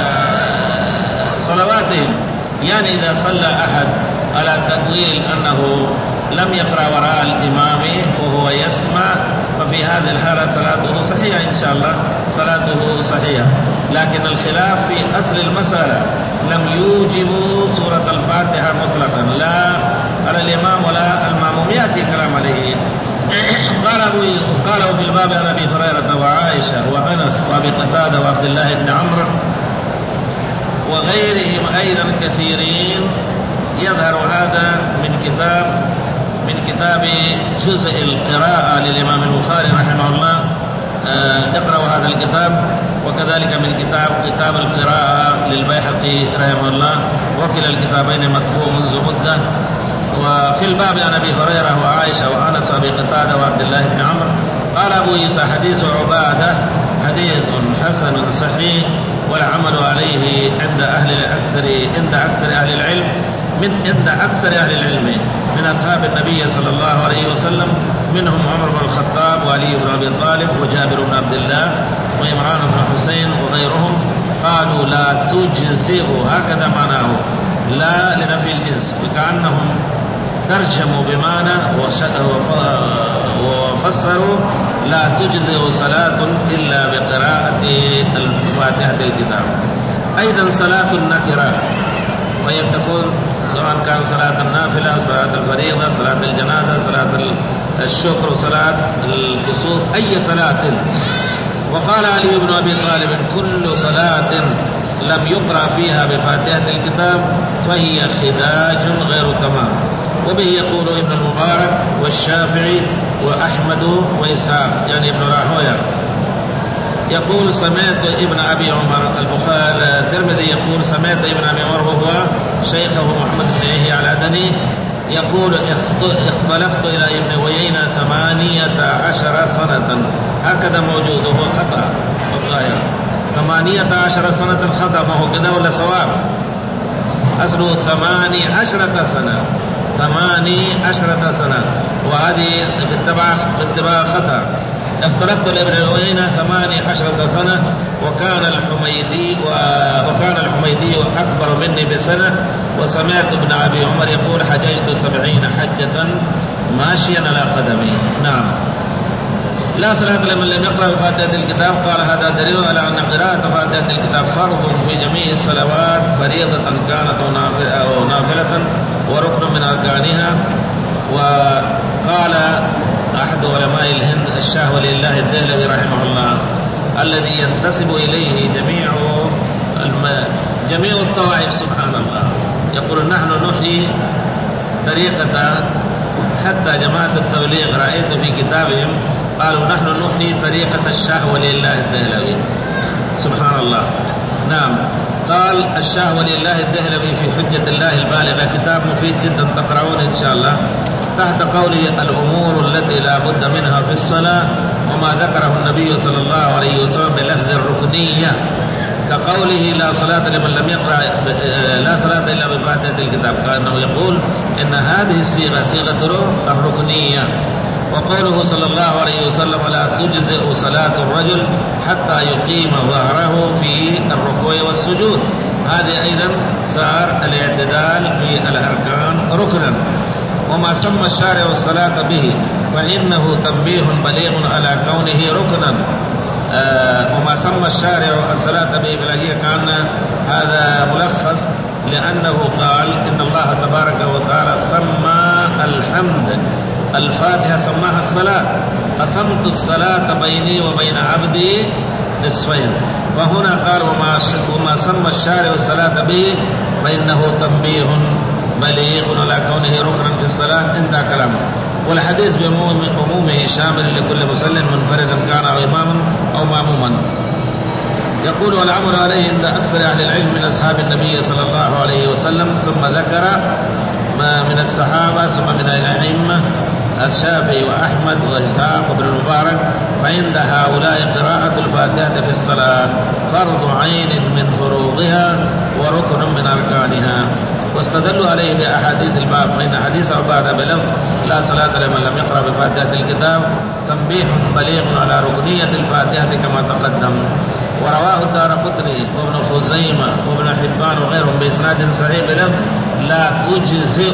صلواتهم. يعني إذا صلى أحد على تأويل أنه لم يقرأ وراء الإمام وهو يسمع، ففي هذه الحالة صلاته صحيحة إن شاء الله، صلاته صحيحة. لكن الخلاف في أصل المسألة، لم يوجبوا سورة الفاتحة مطلقا لا على الإمام ولا المأموم، يأتي كلام عليه. قال أبو قالوا في الباب عن أبي هريرة وعائشة وأنس وأبي قتادة وعبد الله بن عمرو وغيرهم أيضا كثيرين. يظهر هذا من كتاب من كتاب جزء القراءة للإمام البخاري رحمه الله، اقرأوا هذا الكتاب، وكذلك من كتاب كتاب القراءة للبيهقي رحمه الله، وكلا الكتابين مطبوع منذ مدة. وفي الباب عن أبي هريرة وعائشة وأنس وأبي قتادة وعبد الله بن عمرو. قال أبو عيسى: حديث عبادة حديث حسن صحيح، والعمل عليه عند أهل الأكثر عند أكثر أهل العلم من عند أكثر أهل العلم من أصحاب النبي صلى الله عليه وسلم، منهم عمر بن الخطاب وعلي بن أبي طالب وجابر بن عبد الله وعمران بن حسين وغيرهم. قالوا لا تجزئ، هكذا معناه، لا لنفي الجنس، وكأنهم ترجموا بمعنى وفسروا لا تجزئ صلاة إلا بقراءة الفاتحة الكتاب. أيضا صلاة النكرة، وهي تكون سواء كان صلاة النافلة، صلاة الفريضة، صلاة الجنازة، صلاة الشكر، صلاة الكسوف، أي صلاة. وقال علي بن أبي طالب: كل صلاة لم يقرأ فيها بفاتحة الكتاب فهي خداج غير تمام. وبه يقول ابن المبارك والشافعي وأحمد وإسحاق، يعني ابن راهويه. يقول: سمعت ابن أبي عمر البخاري الترمذي يقول: سمعت ابن أبي عمر وهو شيخه محمد بن يحيى العدني يقول: اختلفت إلى ابن عيينة ثمانية عشر سنة. هكذا موجود، وهو خطأ الظاهر، ثمانية عشر سنة خطأ، ما هو كذا ولا صواب؟ أصله ثماني عشرة سنة، ثماني عشرة سنة، وهذه في اتباع في اتباع خطأ. اختلفت لابن عيينة ثماني عشرة سنة، وكان الحميدي وكان الحميدي أكبر مني بسنة. وسمعت ابن أبي عمر يقول: حججت سبعين حجة ماشيا على قدمي. نعم. لا صلاة لمن لم يقرأ بفاتحة الكتاب. قال: هذا دليل على أن قراءة فاتحة الكتاب فرض في جميع الصلوات، فريضة كانت أو نافلة، وركن من أركانها. وقال أحد علماء الهند الشاه ولي الله الدهلوي رحمه الله، الذي ينتسب إليه جميع الم... جميع الطوائف سبحان الله، يقول: نحن نحيي طريقة، حتى جماعة التبليغ رأيت في كتابهم قالوا: نحن نحيي طريقة الشاه ولي الله الدهلوي سبحان الله. نعم. قال الشاه ولي الله الدهلوي في حجة الله البالغة، كتاب مفيد جدا تقرؤون إن شاء الله، تحت قوله: الأمور التي لا بد منها في الصلاة، وما ذكره النبي صلى الله عليه وسلم بلفظ الركنية. كقوله لا صلاة لمن لم يقرأ لا صلاة إلا بفاتحة الكتاب، كأنه يقول إن هذه الصيغة صيغة الركنية. وقوله صلى الله عليه وسلم لا تجزئ صلاة الرجل حتى يقيم ظهره في الركوع والسجود، هذه أيضا صار الاعتدال في الأركان ركنا. وما سمى الشارع الصلاة به فإنه تنبيه بليغ على كونه ركنا. آه وما سمى الشارع الصلاة به فلاهية كان هذا ملخص، لأنه قال إن الله تبارك وتعالى سمى الحمد الفاتحة سماها الصلاة، قسمت الصلاة بيني وبين عبدي نصفين. فهنا قال وما, وما سمى الشارع الصلاة به فإنه تنبيه بليغ على كونه ركنا في الصلاة، انتهى كلامه. والحديث بعمومه شامل لكل مسلم منفردا كان أو إماما أو مأموما. يقول والعمل عليه عند أكثر أهل العلم من أصحاب النبي صلى الله عليه وسلم، ثم ذكر ما من الصحابة ثم من الأئمة الشافعي وأحمد وإسحاق وابن المبارك، فعند هؤلاء قراءة الفاتحة في الصلاة فرض عين من فروضها وركن من أركانها. واستدلوا عليه بأحاديث الباب، فإن حديث عبادة بلفظ لا صلاة لمن لم يقرأ بفاتحة الكتاب تنبيه بليغ على ركنية الفاتحة كما تقدم. ورواه الدارقطني وابن خزيمة وابن حبان وغيرهم بإسناد صحيح بلفظ لا تجزئ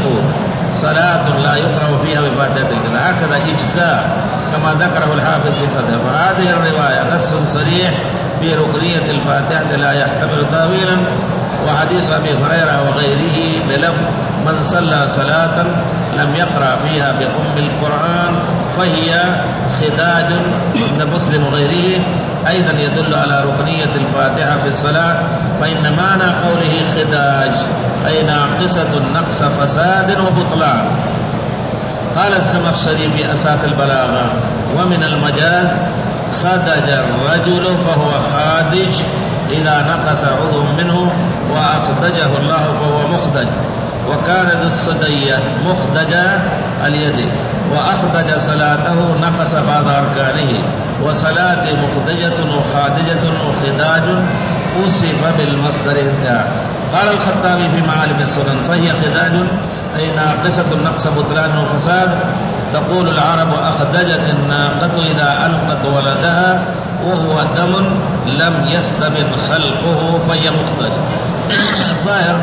صلاة لا يقرأ فيها بفاتحة الكتاب، هكذا إجزاء كما ذكره الحافظ في فتحه. فهذه الرواية نص صريح في ركنية الفاتحة لا يحتمل تأويلا. وحديث أبي هريرة وغيره بلفظ من صلى صلاة لم يقرأ فيها بأم القرآن فهي خداج عند مسلم وغيره أيضا يدل على ركنية الفاتحة في الصلاة. فإن معنى قوله خداج أي ناقصة نقص فساد وبطلان. قال الزمخشري في أساس البلاغة ومن المجاز خدج الرجل فهو خادج إذا نقص عضو منه، وأخدجه الله فهو مخدج. وكان ذو الصدية مخدج اليد، وأخدج صلاته نقص بعض أركانه. وصلاة مخدجة وخادجة وخداج أوصف بالمصدر انتهى. قال الخطابي في معالم السنن فهي خداج أي ناقصة النقص بطلان وفساد. تقول العرب أخدجت الناقة إذا ألقت ولدها وهو دم لم يستبن خلقه فهي مخدج. الظاهر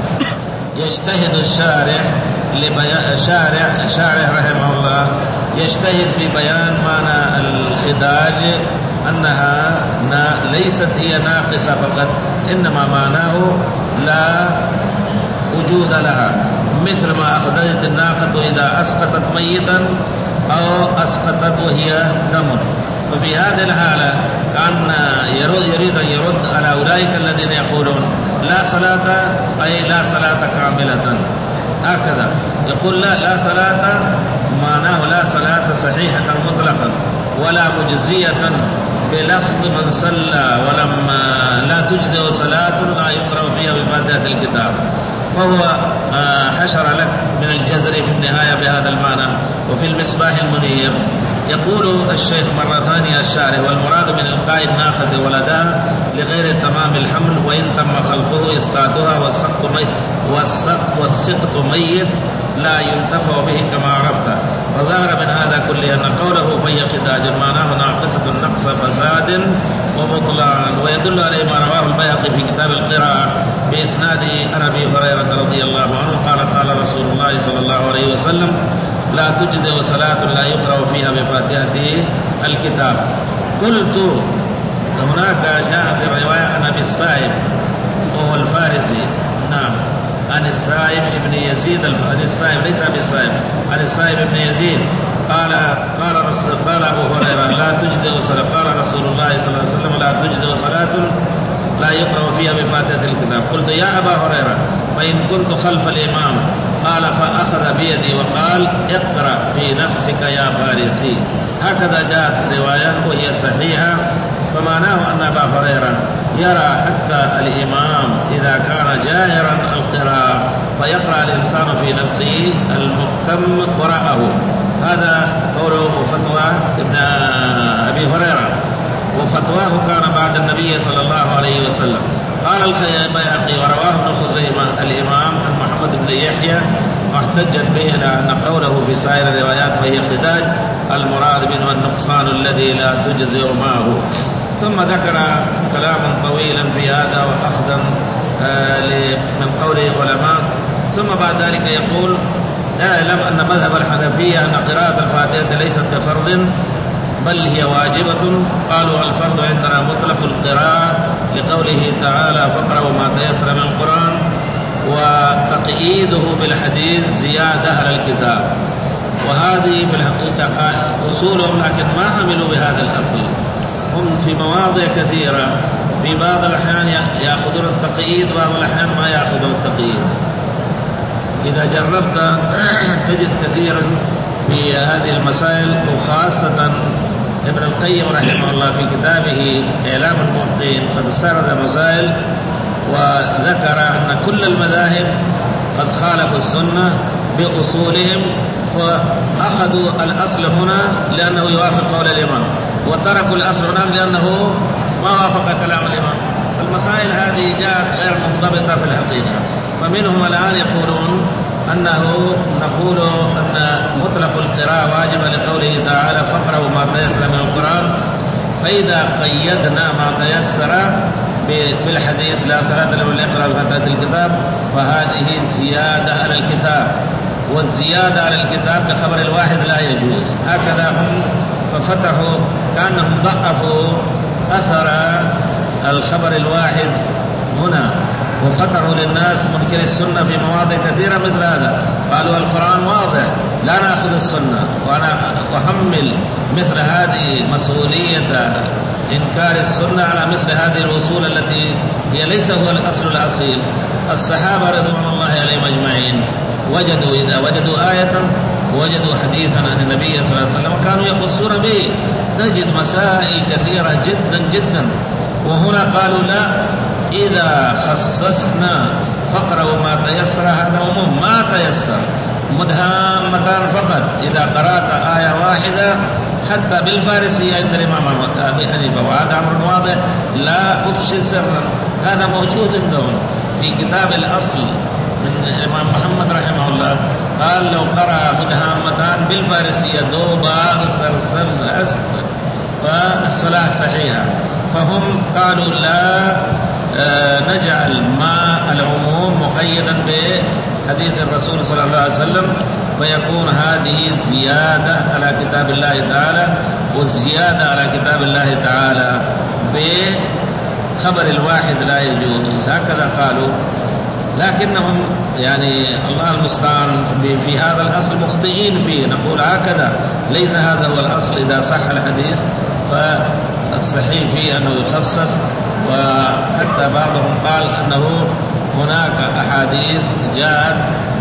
يجتهد الشارع لبيان شارع شارع رحمه الله يجتهد في بيان معنى الخداج أنها ليست هي ناقصة فقط، إنما معناه لا وجود لها، مثل ما أخدجت الناقة إذا أسقطت ميتا أو أسقطت وهي دم. ففي هذه الحالة كان يريد أن يرد على أولئك الذين يقولون لا صلاة أي لا صلاة كاملة، هكذا يقول لا لا صلاة معناه لا صلاة صحيحة مطلقا ولا مجزية بلفظ من صلى ولما لا تجزئ صلاة لا يقرأ فيها بفاتحة الكتاب. فهو حشر لك من الجزر في النهاية بهذا المعنى. وفي المصباح المنير يقول الشيخ مرة ثانية الشارع والمراد من إلقاء الناقة ولدها لغير تمام الحمل وإن تم خلقه إسقاطها والسقط ميت والسقط ميت لا ينتفع به كما عرفت. فظهر من هذا كله أن قوله فهي خداج معناه ناقصة النقص فساد وبطلان. ويدل عليه ما رواه البيهقي في كتاب القراءة بإسناده عن أبي هريرة رضي الله عنه قال قال رسول الله صلى الله عليه وسلم لا تجزئ صلاة لا يقرأ فيها بفاتحة الكتاب. قلت هناك جاء في الرواية عن أبي السائب وهو الفارسي، نعم، عن السائب ابن يزيد، عن السائب ليس أبي السائب، عن السائب ابن يزيد قال قال رسول قال أبو هريرة لا تجزئ صلاة، قال رسول الله صلى الله عليه وسلم لا تجزئ صلاة لا يقرأ فيها بفاتحة الكتاب. قلت يا أبا هريرة فإن كنت خلف الإمام، قال فأخذ بيدي وقال اقرأ في نفسك يا فارسي. هكذا جاءت الرواية وهي صحيحة. فمعناه أن أبا هريرة يرى حتى الإمام إذا كان جاهرا القراءة فيقرأ الإنسان في نفسه المهتم وراءه. هذا قوله وفتوى ابن أبي هريرة. وفتواه كان بعد النبي صلى الله عليه وسلم. قال البيهقي ورواه ابن خزيمة الإمام عن محمد بن يحيى واحتجت به لأن قوله في سائر الروايات فهي احتجاج المراد منه النقصان الذي لا تجزئ معه. ثم ذكر كلاما طويلا في هذا وأخذا من قوله العلماء. ثم بعد ذلك يقول اعلم أن مذهب الحنفية أن قراءة الفاتحة ليست بفرض بل هي واجبة. قالوا الفرض عندنا مطلق القراءة لقوله تعالى فاقرأوا ما تيسر من القرآن، وتقييده بالحديث زيادة على الكتاب. وهذه بالحقيقة أصولهم لكن ما عملوا بهذا الأصل. هم في مواضع كثيرة في بعض الأحيان يأخذون التقييد، بعض الأحيان ما يأخذون التقييد. إذا جربت تجد كثيرا في هذه المسائل، وخاصة ابن القيم رحمه الله في كتابه إعلام الموقعين قد سرد مسائل وذكر أن كل المذاهب قد خالفوا السنة بأصولهم، فأخذوا الأصل هنا لأنه يوافق قول الإمام، وتركوا الأصل هنا لأنه ما وافق كلام الإمام. المسائل هذه جاءت غير منضبطة في الحقيقة. فمنهم الآن يقولون أنه نقول أن مطلق القراءة واجبة لقوله تعالى فاقرأوا ما تيسر من القرآن، فإذا قيدنا ما تيسر بالحديث لا صلاة لمن يقرأ الفاتحة الكتاب فهذه زيادة على الكتاب، والزيادة على الكتاب بخبر الواحد لا يجوز. هكذا هم ففتحوا كأنهم ضعفوا أثر الخبر الواحد هنا، وفتحوا للناس منكر السنة في مواضع كثيرة مثل هذا. قالوا القرآن واضح لا نأخذ السنة، وأنا أحمل مثل هذه مسؤولية إنكار السنة على مثل هذه الأصول التي هي ليس هو الأصل الأصيل. الصحابة رضوان الله عليهم أجمعين وجدوا إذا وجدوا آية وجدوا حديثا عن النبي صلى الله عليه وسلم كانوا يقصون به. تجد مسائل كثيرة جدا جدا، وهنا قالوا لا، إذا خصصنا فقرأوا ما تيسر هذا عموم ما تيسر مدهامتان فقط. إذا قرأت آية واحدة حتى بالفارسية عند الإمام أبي حنيفة، وهذا أمر واضح لا أفشي سرا، هذا موجود عندهم في كتاب الأصل من الإمام محمد رحمه الله. قال لو قرأ مدهامتان بالفارسية دوبا سرسبز أسفل فالصلاة صحيحة. فهم قالوا لا آه نجعل ما العموم مقيدا بحديث الرسول صلى الله عليه وسلم، ويكون هذه زيادة على كتاب الله تعالى، والزيادة على كتاب الله تعالى بخبر الواحد لا يجوز. هكذا قالوا، لكنهم يعني الله المستعان في هذا الأصل مخطئين فيه. نقول هكذا ليس هذا هو الأصل. إذا صح الحديث فالصحيح فيه أنه يخصص، وحتى بعضهم قال أنه هناك أحاديث جاءت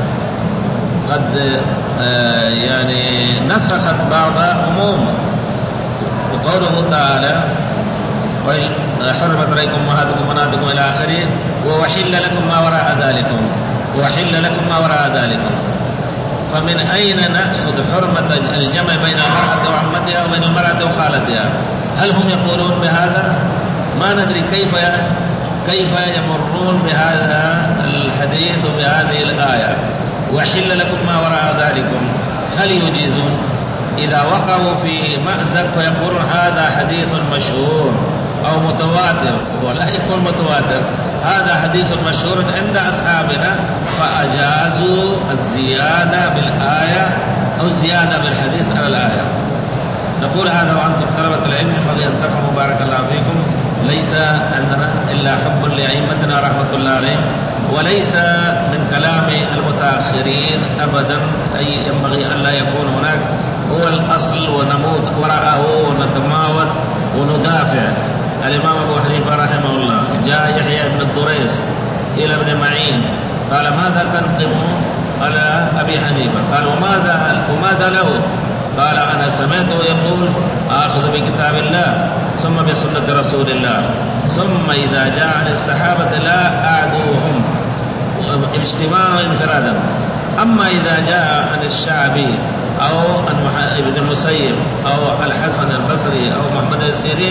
قد يعني نسخت بعض عموم، وقوله تعالى حرمت عليكم أمهاتكم وبناتكم إلى آخره، ووحل لكم ما وراء ذلكم، وحل لكم ما وراء ذلكم. فمن أين نأخذ حرمة الجمع بين المرأة وعمتها وبين المرأة وخالتها؟ هل هم يقولون بهذا؟ ما ندري كيف كيف يمرون بهذا الحديث وبهذه الآية وحل لكم ما وراء ذلكم. هل يجيزون إذا وقعوا في مأزق فيقولون هذا حديث مشهور أو متواتر، ولا يكون متواتر، هذا حديث مشهور عند أصحابنا، فأجازوا الزيادة بالآية أو الزيادة بالحديث على الآية. نقول هذا وأنتم طلبة العلم ينبغي أن تفهموا بارك الله فيكم، ليس عندنا إلا حب لأئمتنا رحمة الله عليهم، وليس من كلام المتأخرين أبدا، أي ينبغي أن لا يكون هناك هو الأصل ونموت وراءه ونتماوت وندافع. الإمام أبو حنيفة رحمه الله جاء يحيى بن الدريس إلى ابن معين قال ماذا تنقم على أبي حنيفة؟ قال وماذا, وماذا له؟ قال أنا سمعته يقول آخذ بكتاب الله ثم بسنة رسول الله، ثم إذا جاء عن الصحابة لا أعدوهم اجتماعا وانفرادا. أما إذا جاء عن الشعبي أو عن ابن المسيب أو الحسن البصري أو محمد السيرين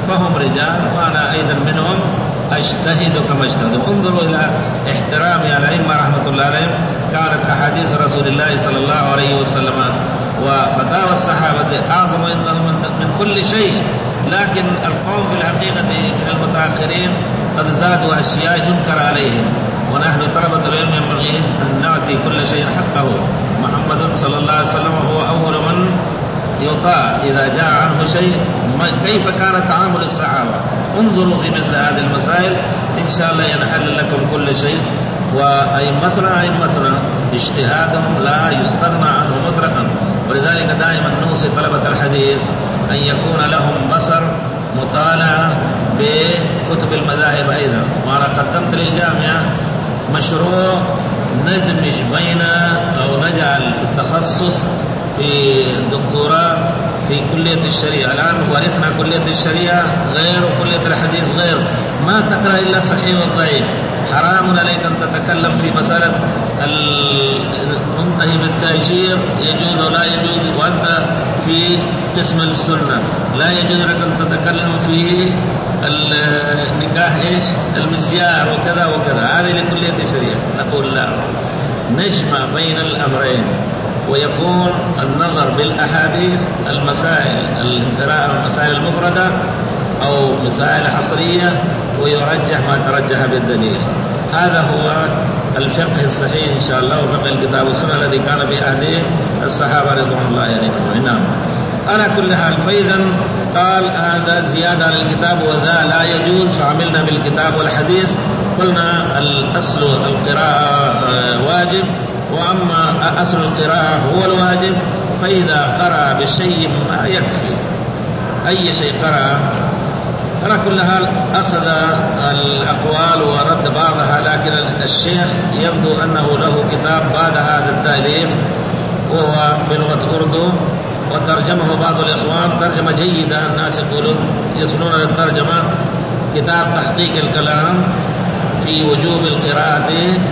فهم رجال وأنا أيضا منهم أجتهد كما اجتهدوا. انظروا إلى احترام الأئمة رحمة الله عليهم. كانت أحاديث رسول الله صلى الله عليه وسلم وفتاوى الصحابة أعظم عندهم من كل شيء، لكن القوم في الحقيقة من المتأخرين قد زادوا أشياء ينكر عليهم، ونحن طلبة العلم ينبغي أن نعطي كل شيء حقه. محمد صلى الله عليه وسلم هو أول من يطاع إذا جاء عنه شيء. كيف كان تعامل الصحابة؟ انظروا في مثل هذه المسائل، إن شاء الله ينحل لكم كل شيء. وأئمتنا أئمتنا اجتهادهم لا يستغنى عنه مطلقا، ولذلك دائما نوصي طلبة الحديث أن يكون لهم بصر مطالعة بكتب المذاهب أيضا. وأنا قدمت للجامعة مشروع ندمج بين أو نجعل التخصص في الدكتوراه في كلية الشريعة. الآن ورثنا كلية الشريعة غير وكلية الحديث غير، ما تقرأ إلا صحيح والضعيف. حرام عليك أن تتكلم في مسألة المنتهي بالتأجير يجوز ولا يجوز وأنت في قسم السنة. لا يجوز لك أن تتكلم في النكاح إيش المسيار وكذا وكذا، هذه لكلية الشريعة. نقول لا، نجمع بين الأمرين، ويكون النظر بالأحاديث المسائل القراءة المسائل المفردة أو مسائل حصرية، ويرجح ما ترجح بالدليل. هذا هو الفقه الصحيح إن شاء الله، وفقه الكتاب والسنة الذي كان في عهده الصحابة رضوان الله عليهم. نعم. على كل حال، فإذا قال هذا زيادة على الكتاب وذا لا يجوز، فعملنا بالكتاب والحديث. قلنا الأصل القراءة واجب، وأما أصل القراءة هو الواجب، فإذا قرأ بشيء ما يكفي، أي شيء قرأ. على كل حال أخذ الأقوال ورد بعضها، لكن الشيخ يبدو أنه له كتاب بعد هذا التأليف وهو بلغة أردو، وترجمه بعض الإخوان ترجمة جيدة، الناس يقولون يصلون للترجمة. كتاب تحقيق الكلام في وجوب القراءة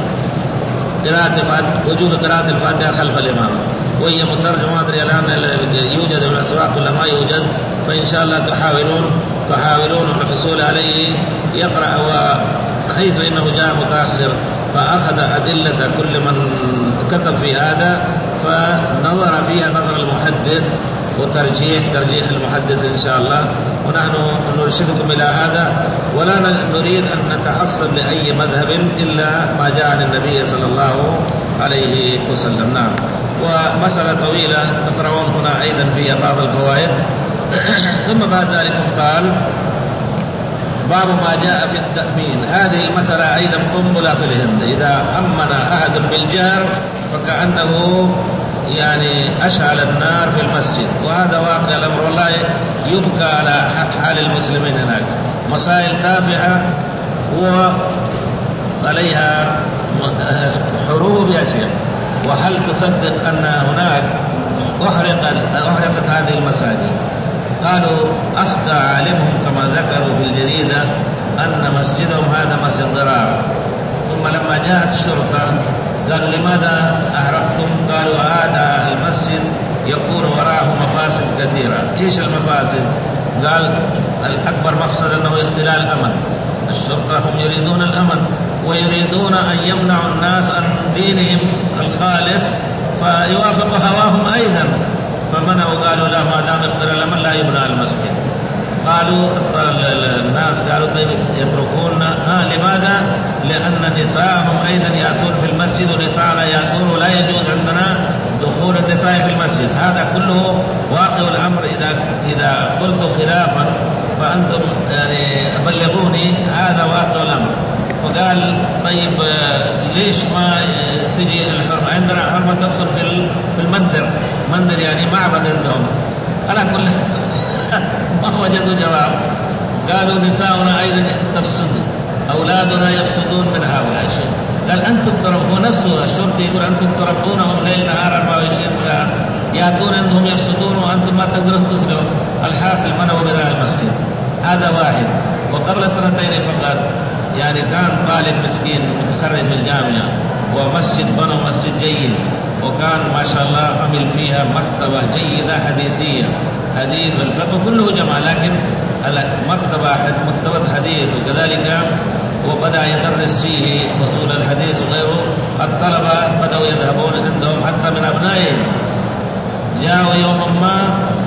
قراءة وجوب قراءة الفاتحة خلف الإمام، وهي مترجمة الآن يوجد في الأسواق ولا ما يوجد، فإن شاء الله تحاولون تحاولون الحصول عليه يقرأ، وحيث إنه جاء متأخر فأخذ أدلة كل من كتب في هذا فنظر فيها نظر المحدث وترجيح ترجيح المحدث إن شاء الله. ونحن نرشدكم إلى هذا، ولا نريد أن نتعصب لأي مذهب إلا ما جاء عن النبي صلى الله عليه وسلم. نعم. ومسألة طويلة تقرؤون هنا أيضا فيها بعض الفوائد. ثم بعد ذلك قال باب ما جاء في التأمين. هذه المسألة أيضا قنبلة في الهند. إذا أمن أحد بالجهر فكأنه يعني أشعل النار في المسجد، وهذا واقع الأمر. والله يبكى على حال المسلمين هناك، مسائل تافهة وعليها حروب يا شيخ. وهل تصدق أن هناك أحرقت أحرقت هذه المساجد؟ قالوا أخطأ عالمهم كما ذكروا في الجريدة أن مسجدهم هذا مسجد ضرار. ثم لما جاءت الشرطة قالوا لماذا أحرقتم؟ قالوا هذا المسجد يكون وراءه مفاسد كثيرة. إيش المفاسد؟ قال الأكبر مقصد أنه اختلال الأمن. الشرطة هم يريدون الأمن ويريدون أن يمنعوا الناس عن دينهم الخالص فيوافق هواهم أيضا، فمنعوا. قالوا لا، ما دام اختلال الأمن لا يبنى المسجد. قالوا الناس قالوا طيب يتركون. آه لماذا؟ لأن نساءهم أيضا يأتون في المسجد ونساءنا يأتون، ولا يجوز عندنا دخول النساء في المسجد. هذا كله واقع الأمر. إذا إذا قلت خلافا فأنتم يعني بلغوني، هذا واقع الأمر. وقال طيب ليش ما تجي الحرمة؟ عندنا حرمة تدخل في المندر، مندر يعني معبد عندهم. على كل ما وجدوا جواب. قالوا نساؤنا أيضا تفسد، أولادنا يفسدون من هؤلاء الشيء. قال أنتم تربون نفسه، الشرطي يقول أنتم تربونهم ليل نهار أربعة وعشرين ساعة، يأتون عندهم يفسدون وأنتم ما تقدرون تصلحوا. الحاصل منعوا بناء المسجد. هذا واحد. وقبل سنتين فقط يعني كان طالب مسكين متخرج من الجامعة ومسجد بنوا مسجد جيد، وكان ما شاء الله عمل فيها مكتبة جيدة حديثية، حديث الفقه كله جمع، لكن مكتبة مكتبة حديث، وكذلك وبدأ يدرس فيه أصول الحديث وغيره. الطلبة بدأوا يذهبون عندهم حتى من أبنائهم، جاءوا يوما ما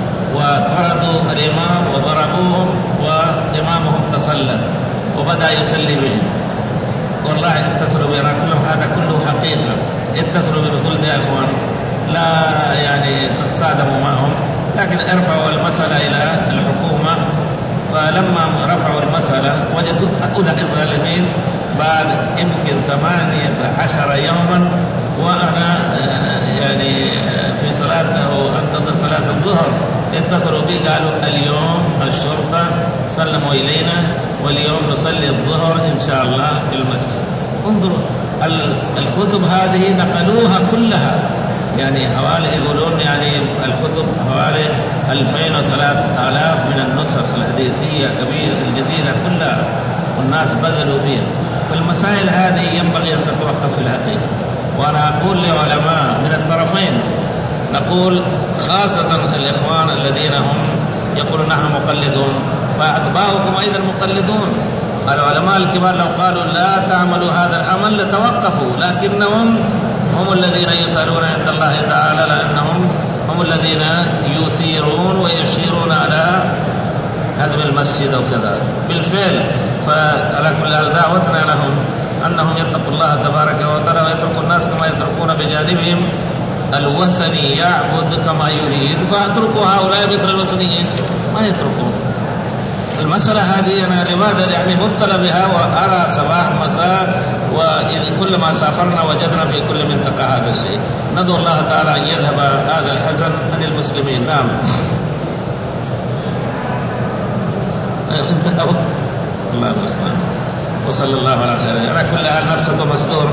وطردوا الإمام وضربوهم وإمامهم تسلط وبدأ يسلي بهم. والله اتصلوا بنا كلهم، هذا كله حقيقة. اتصلوا بنا قلت يا إخوان لا يعني تتصادموا معهم، لكن ارفعوا المسألة إلى الحكومة. فلما رفعوا المسألة وجدوا هؤلاء الظالمين بعد يمكن ثمانية عشر يوما وأنا يعني في صلاة أو أنتظر صلاة الظهر اتصلوا بي قالوا اليوم الشرطة سلموا إلينا واليوم نصلي الظهر إن شاء الله في المسجد. انظروا الكتب هذه نقلوها كلها، يعني حوالي يقولون يعني الكتب حوالي ألفين وثلاثة آلاف من النسخ الحديثية كبيرة الجديدة كلها، والناس بذلوا فيها. فالمسائل هذه ينبغي أن تتوقف في الحقيقة. وأنا أقول لعلماء من الطرفين، نقول خاصة الإخوان الذين هم يقولون نحن مقلدون، فأتباعكم أيضا مقلدون. العلماء الكبار لو قالوا لا تعملوا هذا العمل لتوقفوا، لكنهم هم الذين يسألون عند الله تعالى، لأنهم هم الذين يثيرون ويشيرون على هدم المسجد وكذا بالفعل. فعلى كل حال دعوتنا لهم أنهم يتقوا الله تبارك وتعالى ويتركوا الناس كما يتركون بجانبهم الوثني يعبد كما يريد، فأتركوا هؤلاء مثل الوثنيين ما يتركون. المسألة هذه أنا لماذا يعني مبتلى بها وأرى صباح مساء، وكلما سافرنا وجدنا في كل منطقة هذا الشيء. ندعو الله تعالى أن يذهب هذا الحزن عن المسلمين. نعم. الله المستعان. وصلى الله على خير. على كل حال نفسه مستور.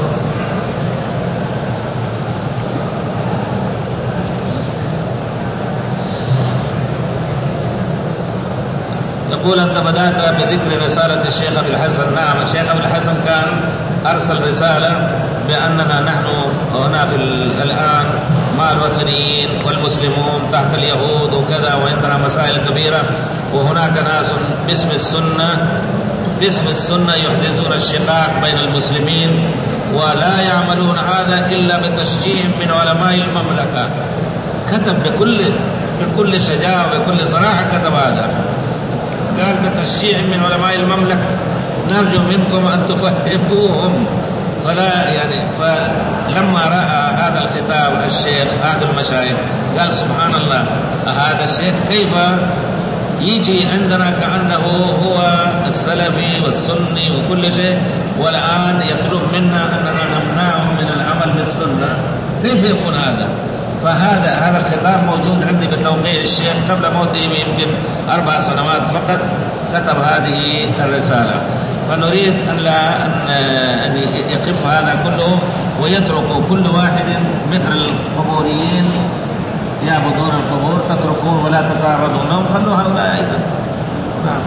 يقول أنت بدأت بذكر رسالة الشيخ أبي الحسن. نعم، الشيخ أبي الحسن كان أرسل رسالة بأننا نحن هنا في الآن مع الوثنيين والمسلمون تحت اليهود وكذا، وعندنا مسائل كبيرة، وهناك ناس باسم السنة باسم السنة يحدثون الشقاق بين المسلمين، ولا يعملون هذا إلا بتشجيع من علماء المملكة. كتب بكل بكل شجاعة وبكل صراحة كتب هذا، قال بتشجيع من علماء المملكة، نرجو منكم أن تفهموهم. فلا يعني فلما رأى هذا الخطاب الشيخ أحد المشايخ قال سبحان الله، هذا الشيخ كيف يجي عندنا كأنه هو السلفي والسني وكل شيء، والآن يطلب منا أننا نمنعهم من العمل بالسنة، كيف يكون هذا؟ فهذا هذا الخطاب موجود عندي بتوقيع الشيخ قبل موته يمكن أربع سنوات فقط، كتب هذه الرسالة. فنريد أن لا أن يقف هذا كله ويترك كل واحد مثل القبوريين يعبدون القبور، تتركون ولا تتعرضون لهم، خلوا هؤلاء أيضا. نعم.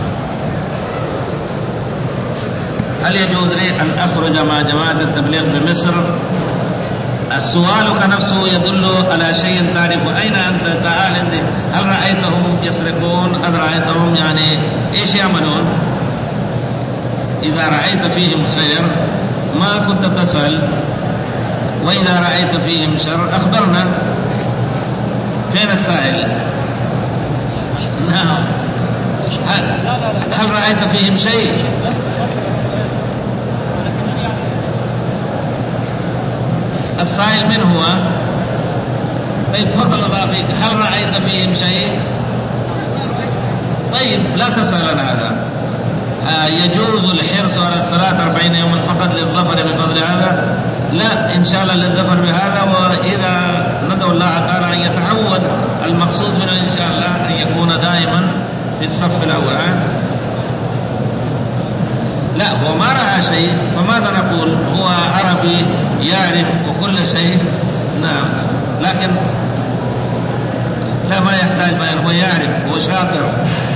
هل يجوز لي أن أخرج مع جماعة التبليغ بمصر؟ السؤال كنفسه يدل على شيء تعرف. أين أنت؟ تعال عندي. هل رأيتهم يسرقون؟ هل رأيتهم يعني إيش يعملون؟ إذا رأيت فيهم خير ما كنت تسأل، وإذا رأيت فيهم شر أخبرنا. فين السائل؟ نعم. هل, هل رأيت فيهم شيء؟ السائل من هو؟ طيب تفضل الله فيك. هل رأيت فيهم شيء؟ طيب لا تسأل عن هذا. آه يجوز الحرص على الصلاة أربعين يوما فقط للظفر بفضل هذا؟ لا، إن شاء الله للظفر بهذا، وإذا ندعو الله تعالى أن يتعود المقصود منه إن شاء الله أن يكون دائما في الصف الأول. لا، هو ما رأى شيء، فماذا نقول؟ هو عربي يعرف وكل شيء. نعم، لكن لا، ما يحتاج بيان، هو يعرف، هو شاطر.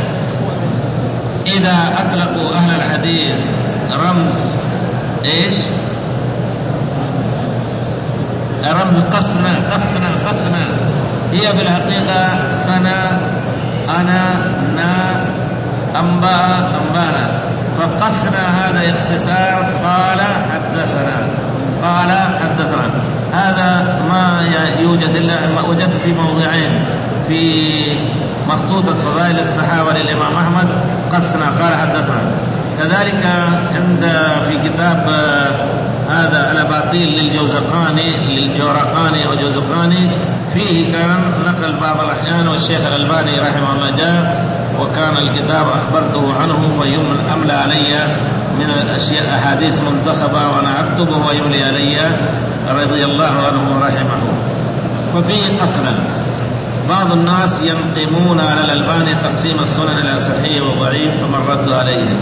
إذا أطلقوا أهل الحديث رمز إيش؟ رمز قصنا قصنا قصنا، هي بالحقيقة ثنا أنا نا أنباء أنبانا، فقصنا هذا اختصار قال حدثنا قال حدثنا. هذا ما يوجد إلا ما وجدت في موضعين في مخطوطة فضائل الصحابة للإمام أحمد قصنا قال حدثنا. كذلك عند في كتاب هذا الأباطيل للجوزقاني للجورقاني وجوزقاني فيه كان نقل بعض الأحيان، والشيخ الألباني رحمه الله جاء وكان الكتاب أخبرته عنه فيمن أملى علي من الأشياء أحاديث منتخبة وأنا أكتبه ويملي علي رضي الله عنه ورحمه. ففيه قصرا بعض الناس ينقمون على الألباني تقسيم السنن إلى صحيح وضعيف فمن رد عليهم.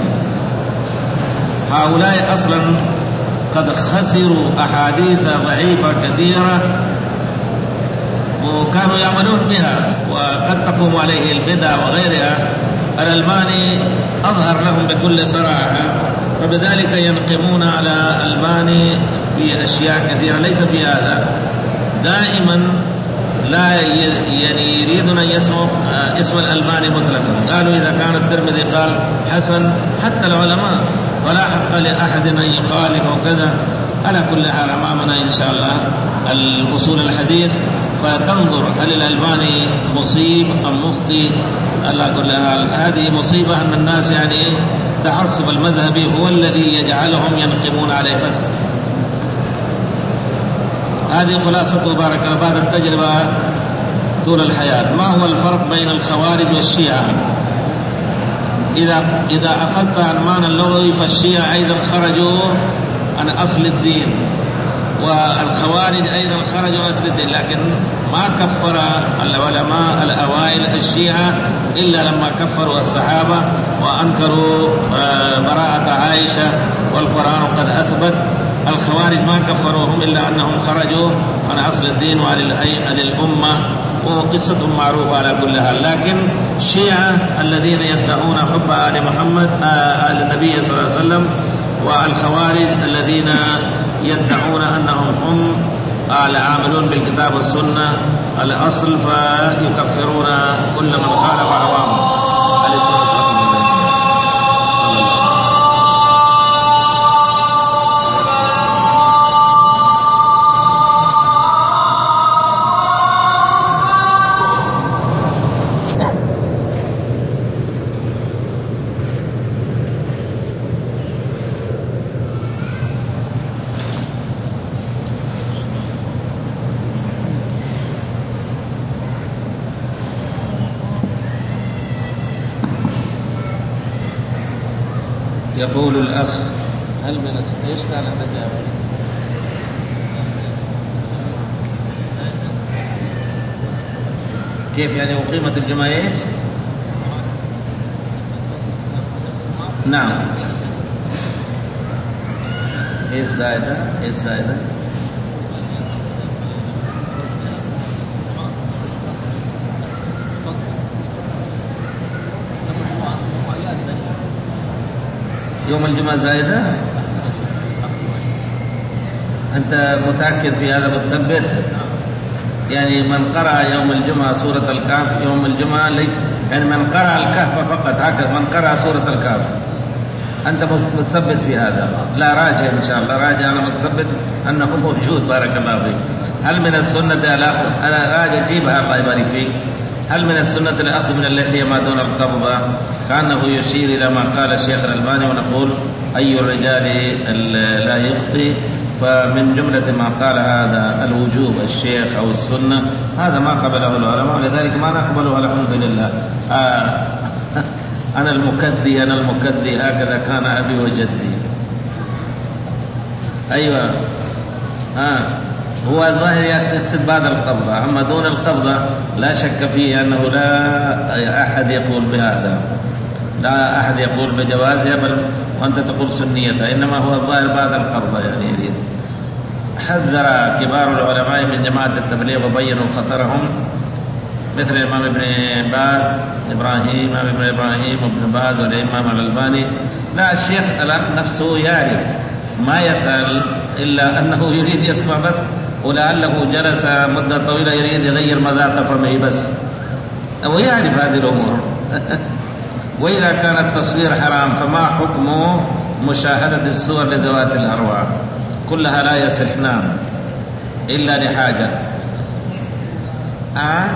هؤلاء أصلا قد خسروا أحاديث ضعيفة كثيرة وكانوا يعملون بها وقد تقوم عليه البدع وغيرها. الألباني أظهر لهم بكل صراحة، فبذلك ينقمون على الألباني في أشياء كثيرة ليس في هذا. دائما لا يعني يريدون أن يسمعوا اسم الألباني مطلقا. قالوا إذا كان الترمذي قال حسن حتى العلماء ولا حق لأحد أن يخالف وكذا. على كل حال أمامنا إن شاء الله الأصول الحديث، فتنظر هل الألباني مصيب أم مخطئ. على كل حال هذه مصيبة أن الناس يعني تعصب المذهبي هو الذي يجعلهم ينقمون عليه. بس هذه خلاصة بارك الله بعد التجربة طول الحياة. ما هو الفرق بين الخوارج والشيعة؟ إذا إذا أخذت عنوان اللغوي فالشيعة أيضا خرجوا عن أصل الدين والخوارج أيضا خرجوا عن أصل الدين، لكن ما كفر العلماء الأوائل الشيعة إلا لما كفروا الصحابة وأنكروا براءة عائشة والقرآن قد أثبت. الخوارج ما كفروهم إلا أنهم خرجوا عن أصل الدين وعن الأمة، وقصة معروفة على كل حال. لكن الشيعة الذين يدعون حب آل محمد آل النبي صلى الله عليه وسلم، والخوارج الذين يدعون أنهم هم العاملون بالكتاب والسنة الأصل، فيكفرون كل من خالف عوامهم. يقول الأخ هل من ايش كان الحجاب؟ كيف يعني وقيمة الجماعة ايش؟ نعم ايش زائدة؟ ايش زائدة؟ يوم الجمعة زائدة؟ أنت متأكد في هذا مثبت؟ يعني من قرأ يوم الجمعة سورة الكهف يوم الجمعة ليس يعني من قرأ الكهف فقط، هكذا من قرأ سورة الكهف أنت مثبت في هذا؟ لا راجع إن شاء الله، راجع أنا مثبت أنه موجود. بارك الله فيك. هل من السنة الأخذ؟ أنا راجع جيبها الله يبارك فيك. هل من السنة الأخذ من اللحية ما دون القبضة؟ كأنه يشير إلى ما قال الشيخ الألباني، ونقول أي الرجال لا يخطئ، فمن جملة ما قال هذا الوجوب الشيخ أو السنة، هذا ما قبله العلماء ولذلك ما نقبله الحمد لله. آه أنا المكدي أنا المكدي هكذا كان أبي وجدي. أيوة آه هو الظاهر يقصد بعد القبضة، أما دون القبضة لا شك فيه أنه لا أحد يقول بهذا، لا أحد يقول بجوازها، بل وأنت تقول سنيتها، إنما هو الظاهر بعد القبضة. يعني يريد حذر كبار العلماء من جماعة التبليغ وبينوا خطرهم، مثل الإمام ابن باز إبراهيم إمام ابن إبراهيم وابن باز والإمام الألباني. لا الشيخ الأخ نفسه يعرف ما يسأل إلا أنه يريد يسمع بس، ولعله جلس مدة طويلة يريد يغير مذاق فمه بس، ويعرف هذه الأمور. وإذا كان التصوير حرام فما حكم مشاهدة الصور لذوات الأرواح؟ كلها لا يصح، نعم، إلا لحاجة. آه؟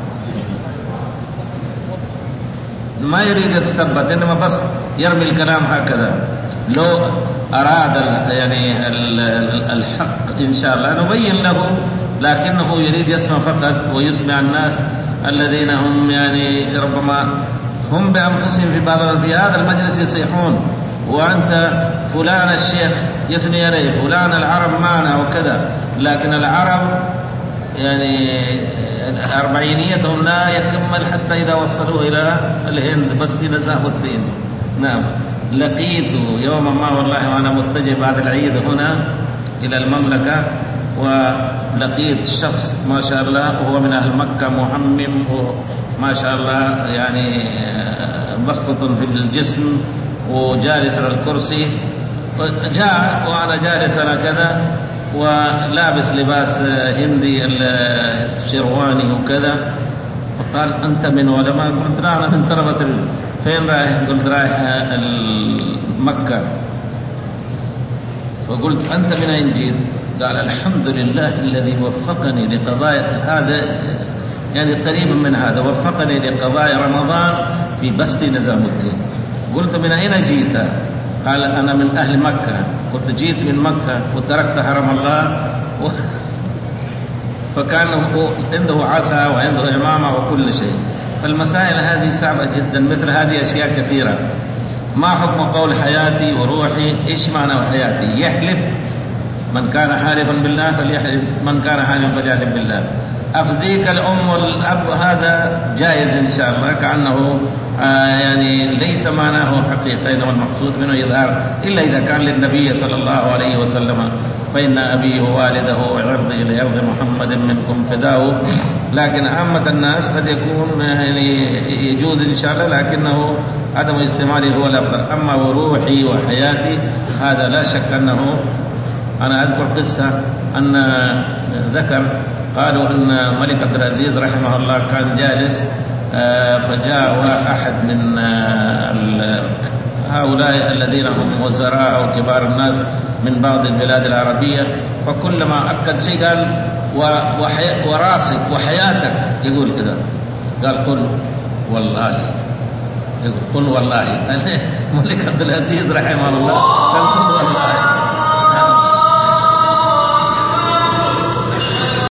ما يريد يتثبت، إنما بس يرمي الكلام هكذا. لو أراد يعني الحق إن شاء الله نبين له، لكنه يريد يسمع فقط ويسمع الناس الذين هم يعني ربما هم بأنفسهم في بعض في هذا المجلس يصيحون، وأنت فلان الشيخ يثني عليه، فلان العرب معنا وكذا، لكن العرب يعني أربعينيتهم لا يكمل حتى إذا وصلوا إلى الهند بس إلى زهو الدين. نعم، لقيت يوما ما والله وأنا متجه بعد العيد هنا إلى المملكة، ولقيت شخص ما شاء الله وهو من أهل مكة محمم وما شاء الله يعني بسطة في الجسم وجالس على الكرسي، جاء وأنا جالس على كذا ولابس لباس هندي الشرواني وكذا، فقال أنت من علماء؟ قلت لا أنا من طلبة. فين رايح؟ قلت رايح مكة. فقلت أنت من أين جيت؟ قال الحمد لله الذي وفقني لقضاء هذا، يعني قريب من هذا، وفقني لقضاء رمضان في بسط نظام الدين. قلت من أين جيت؟ قال أنا من أهل مكة. قلت جيت من مكة وتركت حرم الله و... فكان عنده عصا وعنده إمامة وكل شيء. فالمسائل هذه صعبة جدا، مثل هذه أشياء كثيرة. ما حكم قول حياتي وروحي؟ إيش معنى حياتي؟ يحلف من كان حالفا بالله فليحلف، من كان حالفا فليحلف بالله. أفديك الأم والأب هذا جائز إن شاء الله، كأنه آه يعني ليس معناه حقيقة، إنما المقصود منه إظهار، إلا إذا كان للنبي صلى الله عليه وسلم فإن أبي ووالده وعرضي لعرض محمد منكم فداه. لكن عامة الناس قد يكون يعني يجوز إن شاء الله، لكنه عدم استعماله هو الأفضل. أما وروحي وحياتي هذا لا شك أنه، أنا أذكر قصة أن ذكر قالوا أن ملك عبد العزيز رحمه الله كان جالس، فجاء أحد من هؤلاء الذين هم وزراء أو كبار الناس من بعض البلاد العربية، فكلما أكد شيء قال وراسك وحياتك، يقول كذا، قال قل والله، يقول قل والله. ملك عبد العزيز رحمه الله قال قل والله.